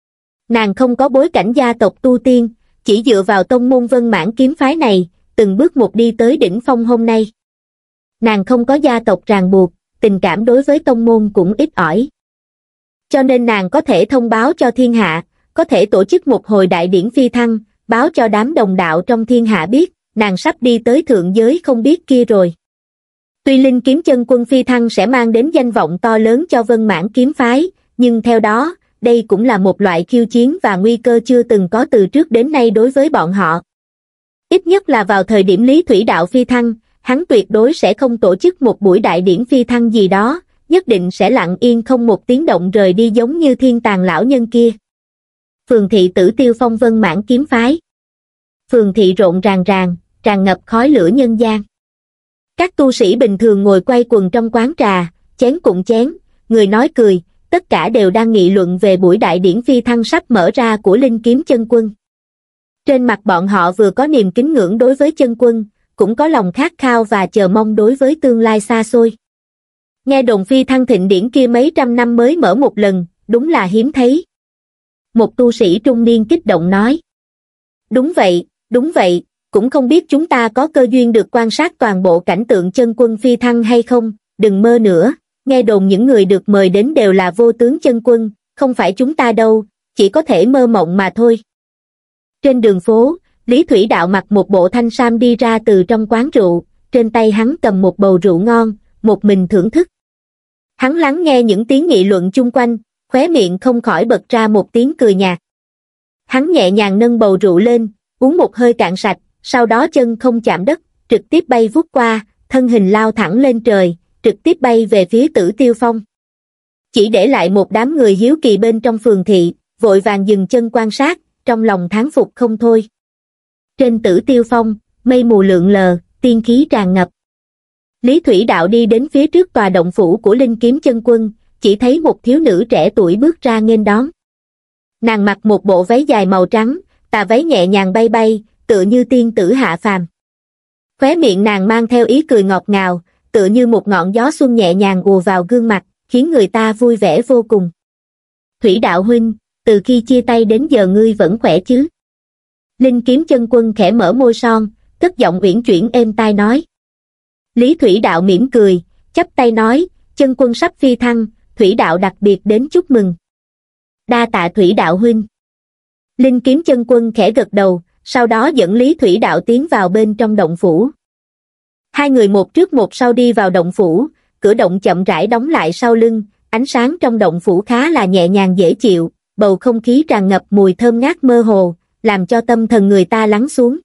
Nàng không có bối cảnh gia tộc tu tiên, chỉ dựa vào tông môn Vân Mãn kiếm phái này, từng bước một đi tới đỉnh phong hôm nay. Nàng không có gia tộc ràng buộc, tình cảm đối với tông môn cũng ít ỏi. Cho nên nàng có thể thông báo cho thiên hạ, có thể tổ chức một hồi đại điển phi thăng, báo cho đám đồng đạo trong thiên hạ biết, nàng sắp đi tới thượng giới không biết kia rồi. Tuy Linh kiếm chân quân phi thăng sẽ mang đến danh vọng to lớn cho Vân Mãn kiếm phái, nhưng theo đó, đây cũng là một loại khiêu chiến và nguy cơ chưa từng có từ trước đến nay đối với bọn họ. Ít nhất là vào thời điểm Lý Thủy Đạo phi thăng, hắn tuyệt đối sẽ không tổ chức một buổi đại điển phi thăng gì đó, nhất định sẽ lặng yên không một tiếng động rời đi giống như thiên tàng lão nhân kia. Phường thị Tử Tiêu Phong Vân Mãn kiếm phái. Phường thị rộn ràng ràng, tràn ngập khói lửa nhân gian. Các tu sĩ bình thường ngồi quay quần trong quán trà, chén cụng chén, người nói cười, tất cả đều đang nghị luận về buổi đại điển phi thăng sắp mở ra của Linh kiếm chân quân. Trên mặt bọn họ vừa có niềm kính ngưỡng đối với chân quân, cũng có lòng khát khao và chờ mong đối với tương lai xa xôi. Nghe đồn phi thăng thịnh điển kia mấy trăm năm mới mở một lần, đúng là hiếm thấy. Một tu sĩ trung niên kích động nói. Đúng vậy, đúng vậy, cũng không biết chúng ta có cơ duyên được quan sát toàn bộ cảnh tượng chân quân phi thăng hay không, đừng mơ nữa, nghe đồn những người được mời đến đều là vô tướng chân quân, không phải chúng ta đâu, chỉ có thể mơ mộng mà thôi. Trên đường phố, Lý Thủy Đạo mặc một bộ thanh sam đi ra từ trong quán rượu, trên tay hắn cầm một bầu rượu ngon, một mình thưởng thức. Hắn lắng nghe những tiếng nghị luận chung quanh, khóe miệng không khỏi bật ra một tiếng cười nhạt. Hắn nhẹ nhàng nâng bầu rượu lên, uống một hơi cạn sạch, sau đó chân không chạm đất, trực tiếp bay vút qua, thân hình lao thẳng lên trời, trực tiếp bay về phía Tử Tiêu Phong. Chỉ để lại một đám người hiếu kỳ bên trong phường thị, vội vàng dừng chân quan sát, trong lòng thán phục không thôi. Trên Tử Tiêu Phong, mây mù lượn lờ, tiên khí tràn ngập. Lý Thủy Đạo đi đến phía trước tòa động phủ của Linh kiếm chân quân, chỉ thấy một thiếu nữ trẻ tuổi bước ra nghênh đón. Nàng mặc một bộ váy dài màu trắng, tà váy nhẹ nhàng bay bay, tựa như tiên tử hạ phàm. Khóe miệng nàng mang theo ý cười ngọt ngào, tựa như một ngọn gió xuân nhẹ nhàng ùa vào gương mặt, khiến người ta vui vẻ vô cùng. Thủy Đạo huynh, từ khi chia tay đến giờ ngươi vẫn khỏe chứ? Linh kiếm chân quân khẽ mở môi son, cất giọng uyển chuyển êm tai nói. Lý Thủy Đạo mỉm cười, chắp tay nói, chân quân sắp phi thăng, Thủy Đạo đặc biệt đến chúc mừng. Đa tạ Thủy Đạo huynh. Linh kiếm chân quân khẽ gật đầu, sau đó dẫn Lý Thủy Đạo tiến vào bên trong động phủ. Hai người một trước một sau đi vào động phủ, cửa động chậm rãi đóng lại sau lưng, ánh sáng trong động phủ khá là nhẹ nhàng dễ chịu, bầu không khí tràn ngập mùi thơm ngát mơ hồ, làm cho tâm thần người ta lắng xuống.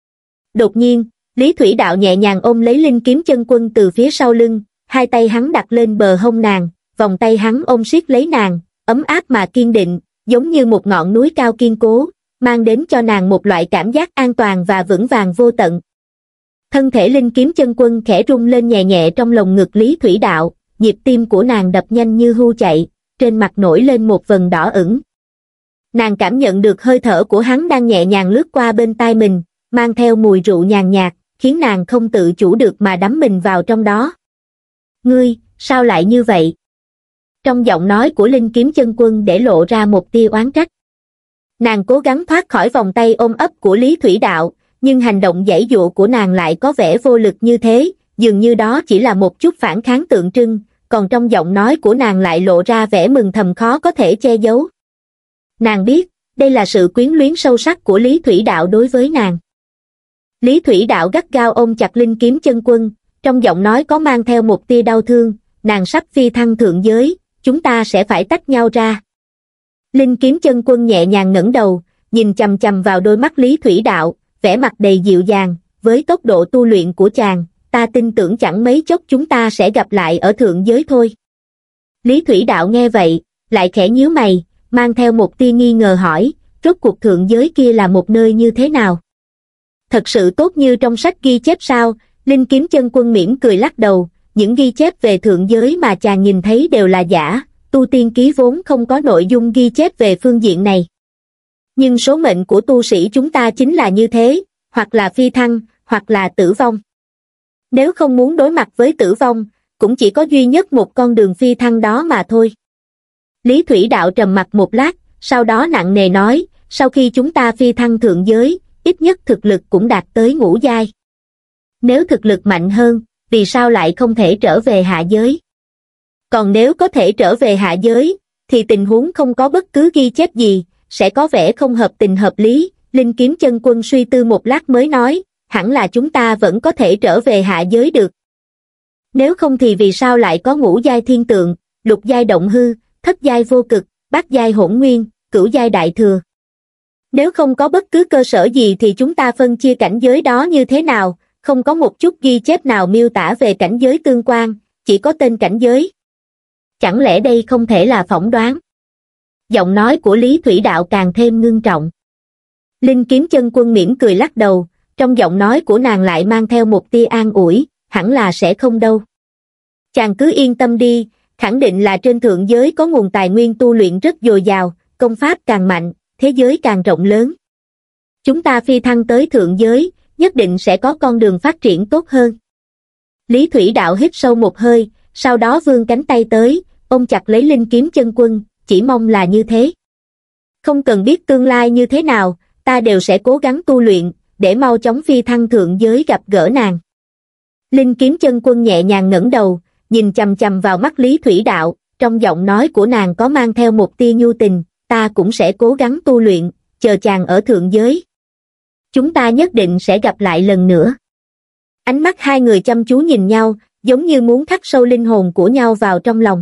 Đột nhiên, Lý Thủy Đạo nhẹ nhàng ôm lấy Linh kiếm chân quân từ phía sau lưng, hai tay hắn đặt lên bờ hông nàng, vòng tay hắn ôm siết lấy nàng, ấm áp mà kiên định, giống như một ngọn núi cao kiên cố, mang đến cho nàng một loại cảm giác an toàn và vững vàng vô tận. Thân thể Linh kiếm chân quân khẽ rung lên nhẹ nhẹ trong lồng ngực Lý Thủy Đạo, nhịp tim của nàng đập nhanh như hưu chạy, trên mặt nổi lên một vầng đỏ ửng. Nàng cảm nhận được hơi thở của hắn đang nhẹ nhàng lướt qua bên tai mình, mang theo mùi rượu nhàn nhạt, khiến nàng không tự chủ được mà đắm mình vào trong đó. Ngươi, sao lại như vậy? Trong giọng nói của Linh kiếm chân quân để lộ ra một tia oán trách. Nàng cố gắng thoát khỏi vòng tay ôm ấp của Lý Thủy Đạo, nhưng hành động giãy giụa của nàng lại có vẻ vô lực như thế, dường như đó chỉ là một chút phản kháng tượng trưng, còn trong giọng nói của nàng lại lộ ra vẻ mừng thầm khó có thể che giấu. Nàng biết, đây là sự quyến luyến sâu sắc của Lý Thủy Đạo đối với nàng. Lý Thủy Đạo gắt gao ôm chặt Linh kiếm chân quân, trong giọng nói có mang theo một tia đau thương, nàng sắp phi thăng thượng giới, chúng ta sẽ phải tách nhau ra. Linh Kiếm Chân Quân nhẹ nhàng ngẩng đầu, nhìn chằm chằm vào đôi mắt Lý Thủy Đạo, vẻ mặt đầy dịu dàng, với tốc độ tu luyện của chàng, ta tin tưởng chẳng mấy chốc chúng ta sẽ gặp lại ở thượng giới thôi. Lý Thủy Đạo nghe vậy, lại khẽ nhíu mày, mang theo một tia nghi ngờ hỏi, rốt cuộc thượng giới kia là một nơi như thế nào? Thật sự tốt như trong sách ghi chép sao? Linh Kiếm Chân Quân mỉm cười lắc đầu, những ghi chép về thượng giới mà chàng nhìn thấy đều là giả, tu tiên ký vốn không có nội dung ghi chép về phương diện này. Nhưng số mệnh của tu sĩ chúng ta chính là như thế, hoặc là phi thăng, hoặc là tử vong. Nếu không muốn đối mặt với tử vong, cũng chỉ có duy nhất một con đường phi thăng đó mà thôi. Lý Thủy Đạo trầm mặc một lát, sau đó nặng nề nói, sau khi chúng ta phi thăng thượng giới, ít nhất thực lực cũng đạt tới ngũ giai. Nếu thực lực mạnh hơn, vì sao lại không thể trở về hạ giới? Còn nếu có thể trở về hạ giới, thì tình huống không có bất cứ ghi chép gì, sẽ có vẻ không hợp tình hợp lý. Linh Kiếm Chân Quân suy tư một lát mới nói, hẳn là chúng ta vẫn có thể trở về hạ giới được. Nếu không thì vì sao lại có ngũ giai thiên tượng, lục giai động hư, thất giai vô cực, bát giai hỗn nguyên, cửu giai đại thừa? Nếu không có bất cứ cơ sở gì thì chúng ta phân chia cảnh giới đó như thế nào? Không có một chút ghi chép nào miêu tả về cảnh giới tương quan, chỉ có tên cảnh giới. Chẳng lẽ đây không thể là phỏng đoán? Giọng nói của Lý Thủy Đạo càng thêm ngưng trọng. Linh Kiếm Chân Quân mỉm cười lắc đầu, trong giọng nói của nàng lại mang theo một tia an ủi, hẳn là sẽ không đâu. Chàng cứ yên tâm đi, khẳng định là trên thượng giới có nguồn tài nguyên tu luyện rất dồi dào, công pháp càng mạnh, thế giới càng rộng lớn. Chúng ta phi thăng tới thượng giới, nhất định sẽ có con đường phát triển tốt hơn. Lý Thủy Đạo hít sâu một hơi, sau đó vươn cánh tay tới, ôm chặt lấy Linh Kiếm Chân Quân, chỉ mong là như thế. Không cần biết tương lai như thế nào, ta đều sẽ cố gắng tu luyện, để mau chóng phi thăng thượng giới gặp gỡ nàng. Linh Kiếm Chân Quân nhẹ nhàng ngẩng đầu, nhìn chằm chằm vào mắt Lý Thủy Đạo, trong giọng nói của nàng có mang theo một tia nhu tình, ta cũng sẽ cố gắng tu luyện, chờ chàng ở thượng giới. Chúng ta nhất định sẽ gặp lại lần nữa. Ánh mắt hai người chăm chú nhìn nhau, giống như muốn khắc sâu linh hồn của nhau vào trong lòng.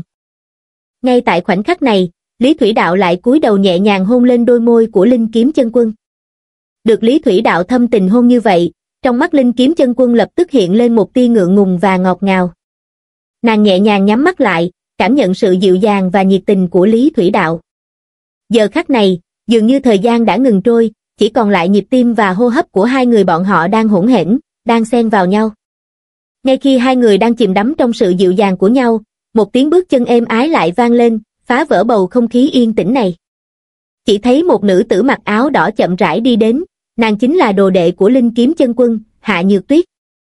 Ngay tại khoảnh khắc này, Lý Thủy Đạo lại cúi đầu nhẹ nhàng hôn lên đôi môi của Linh Kiếm Chân Quân. Được Lý Thủy Đạo thâm tình hôn như vậy, trong mắt Linh Kiếm Chân Quân lập tức hiện lên một tia ngượng ngùng và ngọt ngào. Nàng nhẹ nhàng nhắm mắt lại, cảm nhận sự dịu dàng và nhiệt tình của Lý Thủy Đạo. Giờ khắc này, dường như thời gian đã ngừng trôi, chỉ còn lại nhịp tim và hô hấp của hai người bọn họ đang hỗn hển, đang xen vào nhau. Ngay khi hai người đang chìm đắm trong sự dịu dàng của nhau, một tiếng bước chân êm ái lại vang lên, phá vỡ bầu không khí yên tĩnh này. Chỉ thấy một nữ tử mặc áo đỏ chậm rãi đi đến, nàng chính là đồ đệ của Linh Kiếm Chân Quân, Hạ Nhược Tuyết.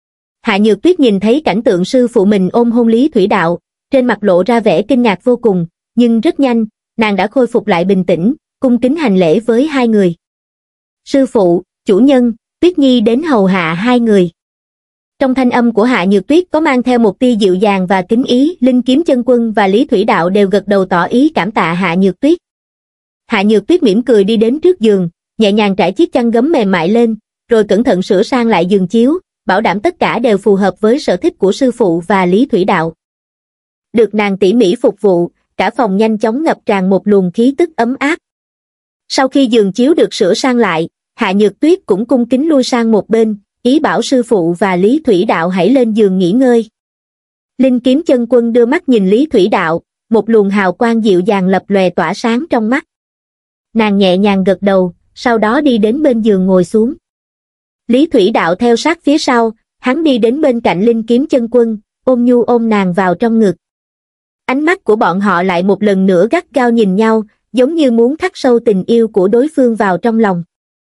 Hạ Nhược Tuyết nhìn thấy cảnh tượng sư phụ mình ôm hôn Lý Thủy Đạo, trên mặt lộ ra vẻ kinh ngạc vô cùng, nhưng rất nhanh, nàng đã khôi phục lại bình tĩnh, cung kính hành lễ với hai người. Sư phụ, chủ nhân, Tuyết Nhi đến hầu hạ hai người. Trong thanh âm của Hạ Nhược Tuyết có mang theo một tia dịu dàng và kính ý, Linh Kiếm Chân Quân và Lý Thủy Đạo đều gật đầu tỏ ý cảm tạ Hạ Nhược Tuyết. Hạ Nhược Tuyết mỉm cười đi đến trước giường, nhẹ nhàng trải chiếc chăn gấm mềm mại lên, rồi cẩn thận sửa sang lại giường chiếu, bảo đảm tất cả đều phù hợp với sở thích của sư phụ và Lý Thủy Đạo. Được nàng tỉ mỉ phục vụ, cả phòng nhanh chóng ngập tràn một luồng khí tức ấm áp. Sau khi giường chiếu được sửa sang lại, Hạ Nhược Tuyết cũng cung kính lui sang một bên, ý bảo sư phụ và Lý Thủy Đạo hãy lên giường nghỉ ngơi. Linh Kiếm Chân Quân đưa mắt nhìn Lý Thủy Đạo, một luồng hào quang dịu dàng lập lòe tỏa sáng trong mắt. Nàng nhẹ nhàng gật đầu, sau đó đi đến bên giường ngồi xuống. Lý Thủy Đạo theo sát phía sau, hắn đi đến bên cạnh Linh Kiếm Chân Quân, ôm nhu ôm nàng vào trong ngực. Ánh mắt của bọn họ lại một lần nữa gắt gao nhìn nhau, giống như muốn khắc sâu tình yêu của đối phương vào trong lòng.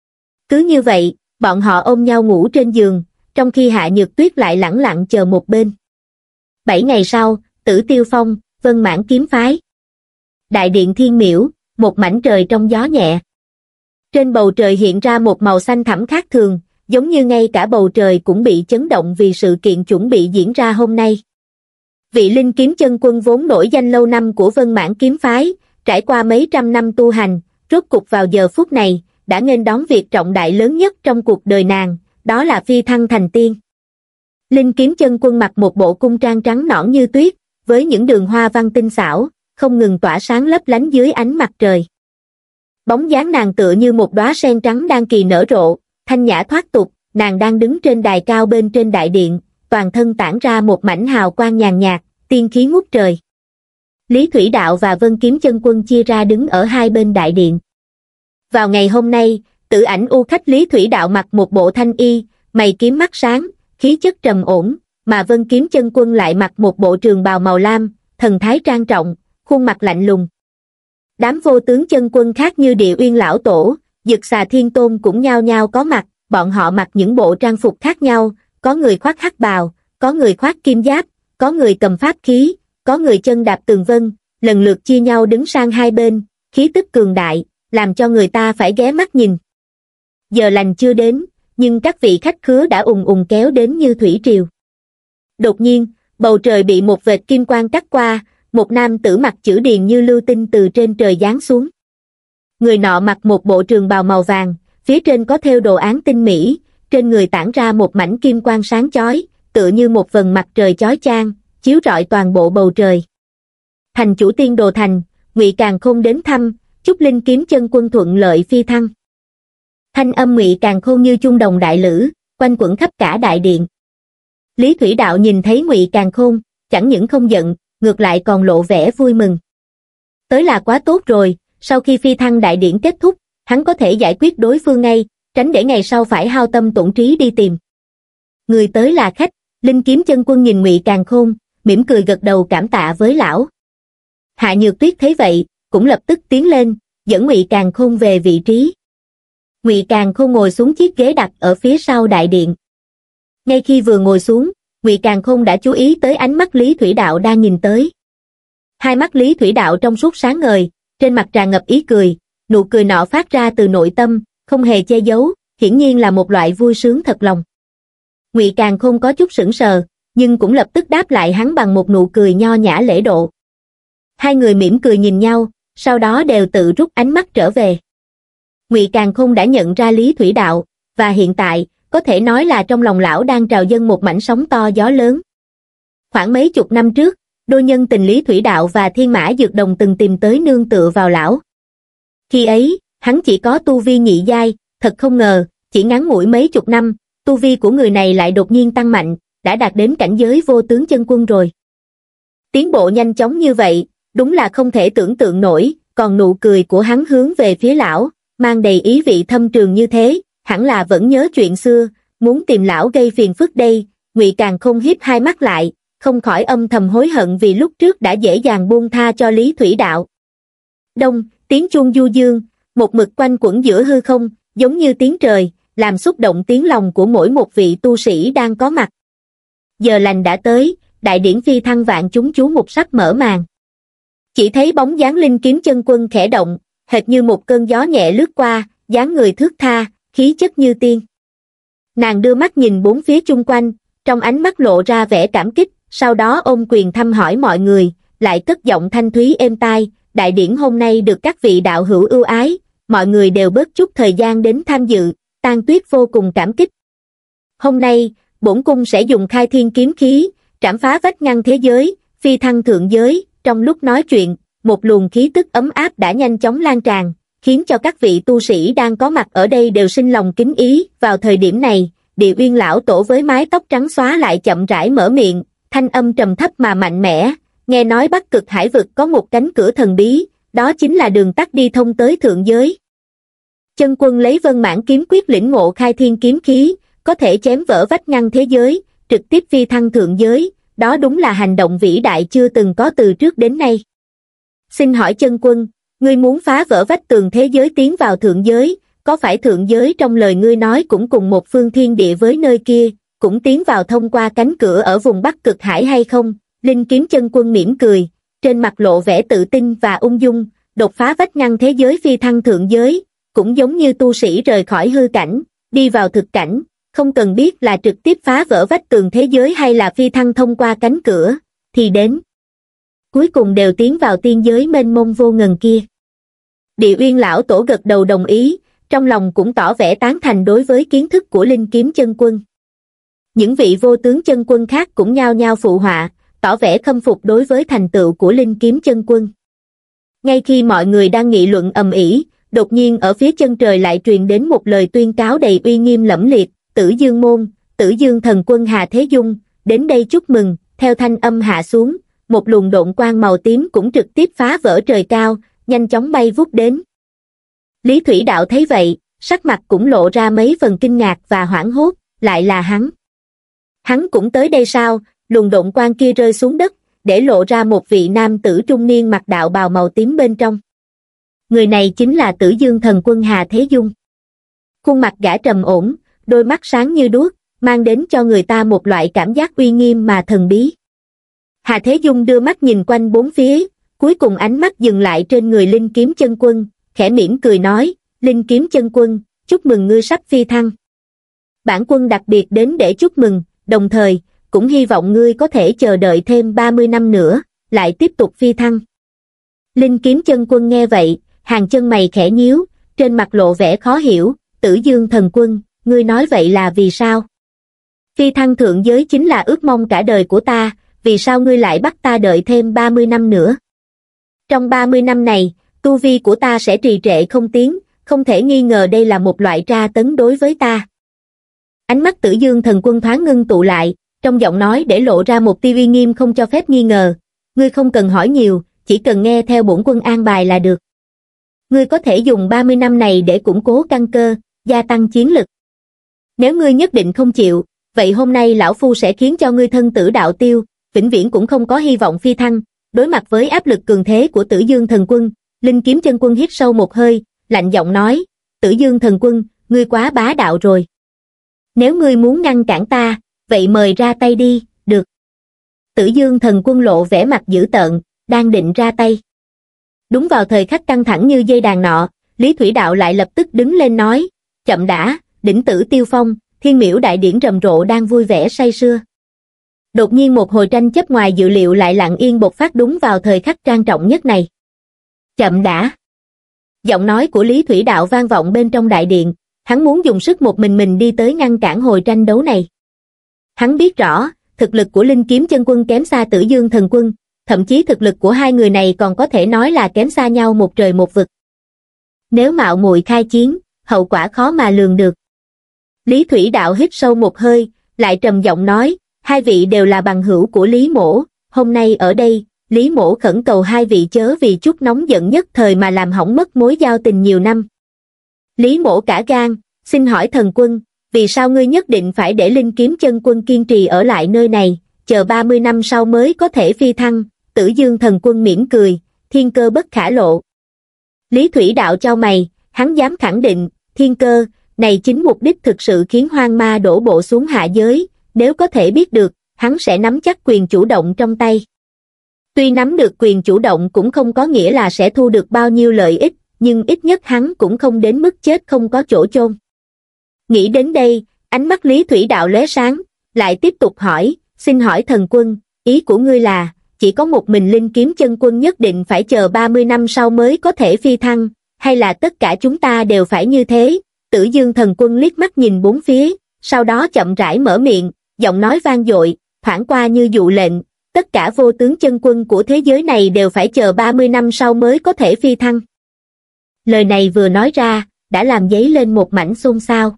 Cứ như vậy, bọn họ ôm nhau ngủ trên giường, trong khi Hạ Nhược Tuyết lại lẳng lặng chờ một bên. Bảy ngày sau, Tử Tiêu Phong, Vân Mãn Kiếm Phái. Đại điện Thiên Miễu, một mảnh trời trong gió nhẹ. Trên bầu trời hiện ra một màu xanh thẳm khác thường, giống như ngay cả bầu trời cũng bị chấn động vì sự kiện chuẩn bị diễn ra hôm nay. Vị Linh Kiếm Chân Quân vốn nổi danh lâu năm của Vân Mãn Kiếm Phái, trải qua mấy trăm năm tu hành, rốt cục vào giờ phút này, đã nghênh đón việc trọng đại lớn nhất trong cuộc đời nàng, đó là phi thăng thành tiên. Linh Kiếm Chân Quân mặc một bộ cung trang trắng nõn như tuyết, với những đường hoa văn tinh xảo, không ngừng tỏa sáng lấp lánh dưới ánh mặt trời. Bóng dáng nàng tựa như một đóa sen trắng đang kỳ nở rộ, thanh nhã thoát tục, nàng đang đứng trên đài cao bên trên đại điện, toàn thân tản ra một mảnh hào quang nhàn nhạt, tiên khí ngút trời. Lý Thủy Đạo và Vân Kiếm Chân Quân chia ra đứng ở hai bên đại điện. Vào ngày hôm nay, Tử Ảnh U khách Lý Thủy Đạo mặc một bộ thanh y, mày kiếm mắt sáng, khí chất trầm ổn, mà Vân Kiếm Chân Quân lại mặc một bộ trường bào màu lam, thần thái trang trọng, khuôn mặt lạnh lùng. Đám vô tướng chân quân khác như Địa Uyên Lão Tổ, Dực Xà Thiên Tôn cũng nhao nhao có mặt, bọn họ mặc những bộ trang phục khác nhau, có người khoác hắc bào, có người khoác kim giáp, có người cầm pháp khí, có người chân đạp tường vân, lần lượt chia nhau đứng sang hai bên, khí tức cường đại, làm cho người ta phải ghé mắt nhìn. Giờ lành chưa đến, nhưng các vị khách khứa đã ùn ùn kéo đến như thủy triều. Đột nhiên, bầu trời bị một vệt kim quang cắt qua, một nam tử mặc chữ điền như lưu tinh từ trên trời giáng xuống. Người nọ mặc một bộ trường bào màu vàng, phía trên có thêu đồ án tinh mỹ, trên người tản ra một mảnh kim quang sáng chói, tựa như một vầng mặt trời chói chang, chiếu rọi toàn bộ bầu trời. Thành chủ Tiên Đồ Thành, Ngụy Càn Khôn đến thăm, chúc Linh Kiếm Chân Quân thuận lợi phi thăng. Thanh âm Ngụy Càn Khôn như chuông đồng đại lữ, quanh quẩn khắp cả đại điện. Lý Thủy Đạo nhìn thấy Ngụy Càn Khôn, chẳng những không giận, ngược lại còn lộ vẻ vui mừng. Tới là quá tốt rồi, sau khi phi thăng đại điển kết thúc, hắn có thể giải quyết đối phương ngay, tránh để ngày sau phải hao tâm tổn trí đi tìm. Người tới là khách, Linh Kiếm Chân Quân nhìn Ngụy Càn Khôn, mỉm cười gật đầu cảm tạ với lão. Hạ Nhược Tuyết thấy vậy, cũng lập tức tiến lên, dẫn Ngụy Càn Khôn về vị trí. Ngụy Càn Khôn ngồi xuống chiếc ghế đặt ở phía sau đại điện. Ngay khi vừa ngồi xuống, Ngụy Càn Khôn đã chú ý tới ánh mắt Lý Thủy Đạo đang nhìn tới. Hai mắt Lý Thủy Đạo trong suốt sáng ngời, trên mặt tràn ngập ý cười, nụ cười nọ phát ra từ nội tâm, không hề che giấu, hiển nhiên là một loại vui sướng thật lòng. Ngụy Càn Khôn có chút sững sờ, nhưng cũng lập tức đáp lại hắn bằng một nụ cười nho nhã lễ độ. Hai người mỉm cười nhìn nhau, sau đó đều tự rút ánh mắt trở về. Ngụy Càn Khôn đã nhận ra Lý Thủy Đạo, và hiện tại, có thể nói là trong lòng lão đang trào dâng một mảnh sóng to gió lớn. Khoảng mấy chục năm trước, đôi nhân tình Lý Thủy Đạo và Thiên Mã Dược Đồng từng tìm tới nương tựa vào lão. Khi ấy, hắn chỉ có tu vi nhị giai, thật không ngờ, chỉ ngắn ngủi mấy chục năm, tu vi của người này lại đột nhiên tăng mạnh, đã đạt đến cảnh giới vô tướng chân quân rồi. Tiến bộ nhanh chóng như vậy, đúng là không thể tưởng tượng nổi, còn nụ cười của hắn hướng về phía lão, mang đầy ý vị thâm trường như thế, hẳn là vẫn nhớ chuyện xưa, muốn tìm lão gây phiền phức đây. Ngụy Càn Khôn hiếp hai mắt lại, không khỏi âm thầm hối hận vì lúc trước đã dễ dàng buông tha cho Lý Thủy Đạo. Đông, tiếng chuông du dương, một mực quanh quẩn giữa hư không, giống như tiếng trời, làm xúc động tiếng lòng của mỗi một vị tu sĩ đang có mặt. Giờ lành đã tới, đại điển phi thăng vạn chúng chú mục sắp mở màn. Chỉ thấy bóng dáng Linh Kiếm Chân Quân khẽ động, hệt như một cơn gió nhẹ lướt qua, dáng người thướt tha, khí chất như tiên. Nàng đưa mắt nhìn bốn phía chung quanh, trong ánh mắt lộ ra vẻ cảm kích, sau đó ôm quyền thăm hỏi mọi người, lại cất giọng thanh thúy êm tai, đại điển hôm nay được các vị đạo hữu ưu ái, mọi người đều bớt chút thời gian đến tham dự, Tang Tuyết vô cùng cảm kích. Hôm nay, bổn cung sẽ dùng khai thiên kiếm khí, trảm phá vách ngăn thế giới, phi thăng thượng giới. Trong lúc nói chuyện, một luồng khí tức ấm áp đã nhanh chóng lan tràn, khiến cho các vị tu sĩ đang có mặt ở đây đều sinh lòng kính ý. Vào thời điểm này, Địa Uyên Lão Tổ với mái tóc trắng xóa lại chậm rãi mở miệng, thanh âm trầm thấp mà mạnh mẽ, nghe nói Bắc Cực Hải vực có một cánh cửa thần bí, đó chính là đường tắt đi thông tới thượng giới. Chân quân lấy Vân Mãn kiếm quyết lĩnh ngộ khai thiên kiếm khí, có thể chém vỡ vách ngăn thế giới, trực tiếp phi thăng thượng giới, đó đúng là hành động vĩ đại chưa từng có từ trước đến nay. Xin hỏi chân quân, ngươi muốn phá vỡ vách tường thế giới tiến vào thượng giới, có phải thượng giới trong lời ngươi nói cũng cùng một phương thiên địa với nơi kia, cũng tiến vào thông qua cánh cửa ở vùng Bắc Cực Hải hay không? Linh Kiếm Chân Quân mỉm cười, trên mặt lộ vẻ tự tin và ung dung, đột phá vách ngăn thế giới phi thăng thượng giới, cũng giống như tu sĩ rời khỏi hư cảnh, đi vào thực cảnh, không cần biết là trực tiếp phá vỡ vách tường thế giới hay là phi thăng thông qua cánh cửa, thì đến cuối cùng đều tiến vào tiên giới mênh mông vô ngần kia. Địa Uyên Lão Tổ gật đầu đồng ý, trong lòng cũng tỏ vẻ tán thành đối với kiến thức của Linh Kiếm Chân Quân. Những vị vô tướng chân quân khác cũng nhao nhao phụ họa, tỏ vẻ khâm phục đối với thành tựu của Linh Kiếm Chân Quân. Ngay khi mọi người đang nghị luận ầm ĩ, đột nhiên ở phía chân trời lại truyền đến một lời tuyên cáo đầy uy nghiêm lẫm liệt, Tử Dương môn, Tử Dương thần quân Hà Thế Dung, đến đây chúc mừng. Theo thanh âm hạ xuống, một luồng độn quang màu tím cũng trực tiếp phá vỡ trời cao, nhanh chóng bay vút đến. Lý Thủy Đạo thấy vậy, sắc mặt cũng lộ ra mấy phần kinh ngạc và hoảng hốt, lại là hắn. Hắn cũng tới đây sao? Luồng độn quang kia rơi xuống đất, để lộ ra một vị nam tử trung niên mặc đạo bào màu tím bên trong. Người này chính là Tử Dương thần quân Hà Thế Dung. Khuôn mặt gã trầm ổn, đôi mắt sáng như đuốc, mang đến cho người ta một loại cảm giác uy nghiêm mà thần bí. Hà Thế Dung đưa mắt nhìn quanh bốn phía, cuối cùng ánh mắt dừng lại trên người Linh Kiếm Chân Quân, khẽ mỉm cười nói, Linh Kiếm Chân Quân, chúc mừng ngươi sắp phi thăng. Bản quân đặc biệt đến để chúc mừng, đồng thời, cũng hy vọng ngươi có thể chờ đợi thêm ba mươi năm nữa, lại tiếp tục phi thăng. Linh Kiếm Chân Quân nghe vậy, hàng chân mày khẽ nhíu, trên mặt lộ vẻ khó hiểu, Tử Dương thần quân, ngươi nói vậy là vì sao? Phi thăng thượng giới chính là ước mong cả đời của ta, vì sao ngươi lại bắt ta đợi thêm ba mươi năm nữa? Trong ba mươi năm này, tu vi của ta sẽ trì trệ không tiến, không thể nghi ngờ đây là một loại tra tấn đối với ta. Ánh mắt Tử Dương thần quân thoáng ngưng tụ lại, trong giọng nói để lộ ra một tia uy nghiêm không cho phép nghi ngờ, ngươi không cần hỏi nhiều, chỉ cần nghe theo bổn quân an bài là được. Ngươi có thể dùng ba mươi năm này để củng cố căn cơ, gia tăng chiến lực. Nếu ngươi nhất định không chịu, vậy hôm nay lão phu sẽ khiến cho ngươi thân tử đạo tiêu, vĩnh viễn cũng không có hy vọng phi thăng. Đối mặt với áp lực cường thế của Tử Dương thần quân, Linh Kiếm Chân Quân hít sâu một hơi, lạnh giọng nói, Tử Dương thần quân, ngươi quá bá đạo rồi. Nếu ngươi muốn ngăn cản ta, vậy mời ra tay đi, được. Tử Dương thần quân lộ vẻ mặt dữ tợn, đang định ra tay. Đúng vào thời khắc căng thẳng như dây đàn nọ, Lý Thủy Đạo lại lập tức đứng lên nói, chậm đã, đỉnh tử tiêu phong, Thiên Miễu đại điển rầm rộ đang vui vẻ say sưa. Đột nhiên một hồi tranh chấp ngoài dự liệu lại lặng yên bộc phát đúng vào thời khắc trang trọng nhất này. Chậm đã. Giọng nói của Lý Thủy Đạo vang vọng bên trong đại điện, hắn muốn dùng sức một mình mình đi tới ngăn cản hồi tranh đấu này. Hắn biết rõ, thực lực của Linh Kiếm Chân Quân kém xa Tử Dương thần quân, thậm chí thực lực của hai người này còn có thể nói là kém xa nhau một trời một vực. Nếu mạo muội khai chiến, hậu quả khó mà lường được. Lý Thủy Đạo hít sâu một hơi, lại trầm giọng nói, hai vị đều là bằng hữu của Lý Mỗ, hôm nay ở đây, Lý Mỗ khẩn cầu hai vị chớ vì chút nóng giận nhất thời mà làm hỏng mất mối giao tình nhiều năm. Lý Mỗ cả gan, xin hỏi thần quân, vì sao ngươi nhất định phải để Linh Kiếm Chân Quân kiên trì ở lại nơi này, chờ ba mươi năm sau mới có thể phi thăng? Tử Dương thần quân mỉm cười, thiên cơ bất khả lộ. Lý Thủy Đạo chau mày, hắn dám khẳng định, thiên cơ, này chính mục đích thực sự khiến hoang ma đổ bộ xuống hạ giới, nếu có thể biết được, hắn sẽ nắm chắc quyền chủ động trong tay. Tuy nắm được quyền chủ động cũng không có nghĩa là sẽ thu được bao nhiêu lợi ích, nhưng ít nhất hắn cũng không đến mức chết không có chỗ chôn. Nghĩ đến đây, ánh mắt Lý Thủy Đạo lóe sáng, lại tiếp tục hỏi, xin hỏi thần quân, ý của ngươi là, chỉ có một mình Linh Kiếm Chân Quân nhất định phải chờ ba mươi năm sau mới có thể phi thăng, hay là tất cả chúng ta đều phải như thế? Tử Dương thần quân liếc mắt nhìn bốn phía, sau đó chậm rãi mở miệng, giọng nói vang dội, thoảng qua như dụ lệnh, tất cả vô tướng chân quân của thế giới này đều phải chờ ba mươi năm sau mới có thể phi thăng. Lời này vừa nói ra, đã làm dấy lên một mảnh xôn xao.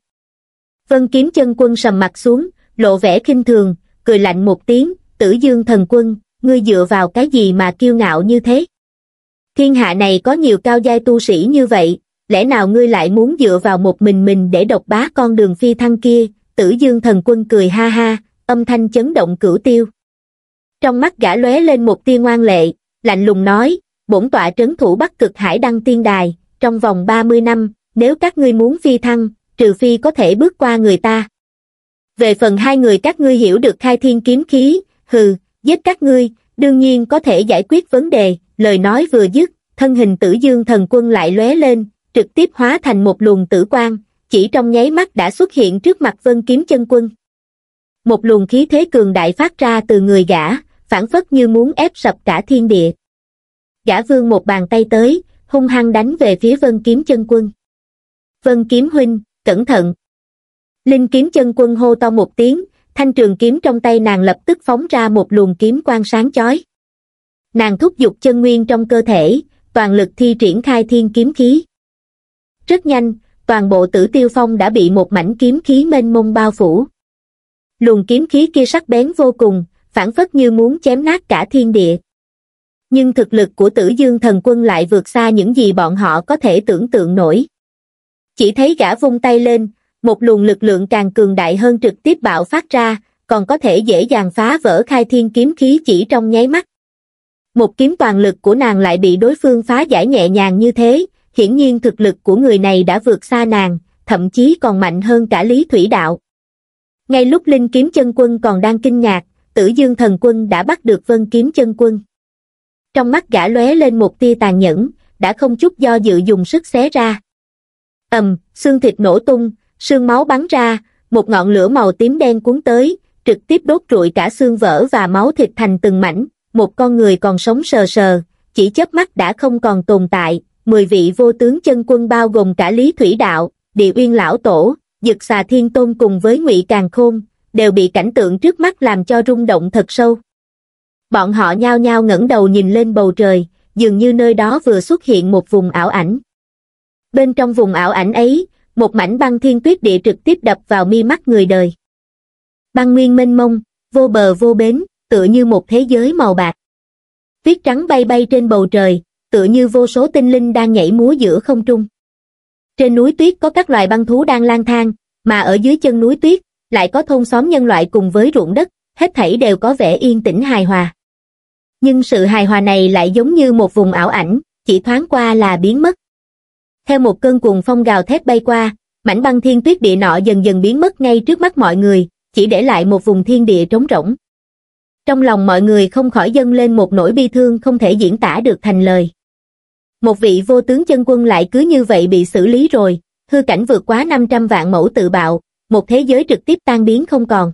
Vân Kiếm Chân Quân sầm mặt xuống, lộ vẻ khinh thường, cười lạnh một tiếng, Tử Dương thần quân, ngươi dựa vào cái gì mà kiêu ngạo như thế? Thiên hạ này có nhiều cao giai tu sĩ như vậy, lẽ nào ngươi lại muốn dựa vào một mình mình để độc bá con đường phi thăng kia? Tử Dương thần quân cười ha ha, âm thanh chấn động cửu tiêu. Trong mắt gã lóe lên một tia ngoan lệ, lạnh lùng nói, bổn tọa trấn thủ Bắc Cực Hải Đăng Tiên Đài, trong vòng ba mươi năm, nếu các ngươi muốn phi thăng, trừ phi có thể bước qua người ta. Về phần hai người các ngươi hiểu được khai thiên kiếm khí, hừ, giết các ngươi, đương nhiên có thể giải quyết vấn đề. Lời nói vừa dứt, thân hình Tử Dương thần quân lại lóe lên, trực tiếp hóa thành một luồng tử quang, chỉ trong nháy mắt đã xuất hiện trước mặt Vân Kiếm Chân Quân. Một luồng khí thế cường đại phát ra từ người gã, phảng phất như muốn ép sập cả thiên địa. Gã vươn một bàn tay tới, hung hăng đánh về phía Vân Kiếm Chân Quân. Vân Kiếm huynh, cẩn thận. Linh Kiếm Chân Quân hô to một tiếng, thanh trường kiếm trong tay nàng lập tức phóng ra một luồng kiếm quang sáng chói. Nàng thúc giục chân nguyên trong cơ thể, toàn lực thi triển khai thiên kiếm khí. Rất nhanh, toàn bộ Tử Tiêu Phong đã bị một mảnh kiếm khí mênh mông bao phủ. Luồng kiếm khí kia sắc bén vô cùng, phảng phất như muốn chém nát cả thiên địa. Nhưng thực lực của Tử Dương Thần Quân lại vượt xa những gì bọn họ có thể tưởng tượng nổi. Chỉ thấy gã vung tay lên, một luồng lực lượng càng cường đại hơn trực tiếp bạo phát ra, còn có thể dễ dàng phá vỡ khai thiên kiếm khí chỉ trong nháy mắt. Một kiếm toàn lực của nàng lại bị đối phương phá giải nhẹ nhàng như thế, hiển nhiên thực lực của người này đã vượt xa nàng, thậm chí còn mạnh hơn cả Lý Thủy Đạo. Ngay lúc Linh Kiếm Chân Quân còn đang kinh ngạc, Tử Dương Thần Quân đã bắt được Vân Kiếm Chân Quân. Trong mắt gã lóe lên một tia tàn nhẫn, đã không chút do dự dùng sức xé ra. Ầm, xương thịt nổ tung, xương máu bắn ra, một ngọn lửa màu tím đen cuốn tới, trực tiếp đốt trụi cả xương vỡ và máu thịt thành từng mảnh, một con người còn sống sờ sờ, chỉ chớp mắt đã không còn tồn tại. Mười vị vô tướng chân quân bao gồm cả Lý Thủy Đạo, Địa Uyên Lão Tổ, Dực Xà Thiên Tôn cùng với Ngụy Càn Khôn, đều bị cảnh tượng trước mắt làm cho rung động thật sâu. Bọn họ nhao nhao ngẩng đầu nhìn lên bầu trời, dường như nơi đó vừa xuất hiện một vùng ảo ảnh. Bên trong vùng ảo ảnh ấy, một mảnh băng thiên tuyết địa trực tiếp đập vào mi mắt người đời. Băng nguyên mênh mông, vô bờ vô bến, tựa như một thế giới màu bạc. Tuyết trắng bay bay trên bầu trời, tựa như vô số tinh linh đang nhảy múa giữa không trung. Trên núi tuyết có các loài băng thú đang lang thang, mà ở dưới chân núi tuyết, lại có thôn xóm nhân loại cùng với ruộng đất, hết thảy đều có vẻ yên tĩnh hài hòa. Nhưng sự hài hòa này lại giống như một vùng ảo ảnh, chỉ thoáng qua là biến mất. Theo một cơn cuồng phong gào thét bay qua, mảnh băng thiên tuyết địa nọ dần dần biến mất ngay trước mắt mọi người, chỉ để lại một vùng thiên địa trống rỗng. Trong lòng mọi người không khỏi dâng lên một nỗi bi thương không thể diễn tả được thành lời. Một vị vô tướng chân quân lại cứ như vậy bị xử lý rồi, hư cảnh vượt quá năm trăm vạn mẫu tự bạo, một thế giới trực tiếp tan biến không còn.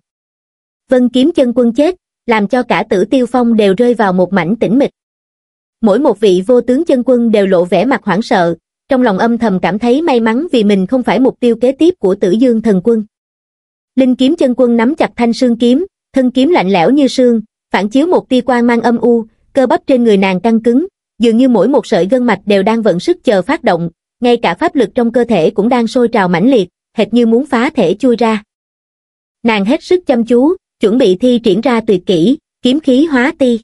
Vân Kiếm Chân Quân chết, làm cho cả Tử Tiêu Phong đều rơi vào một mảnh tĩnh mịch. Mỗi một vị vô tướng chân quân đều lộ vẻ mặt hoảng sợ, trong lòng âm thầm cảm thấy may mắn vì mình không phải mục tiêu kế tiếp của Tử Dương Thần Quân. Linh Kiếm Chân Quân nắm chặt thanh sương kiếm, thân kiếm lạnh lẽo như sương, phản chiếu một tia quang mang âm u, cơ bắp trên người nàng căng cứng, dường như mỗi một sợi gân mạch đều đang vận sức chờ phát động, ngay cả pháp lực trong cơ thể cũng đang sôi trào mãnh liệt, hệt như muốn phá thể chui ra. Nàng hết sức chăm chú, chuẩn bị thi triển ra tuyệt kỹ, kiếm khí hóa ti.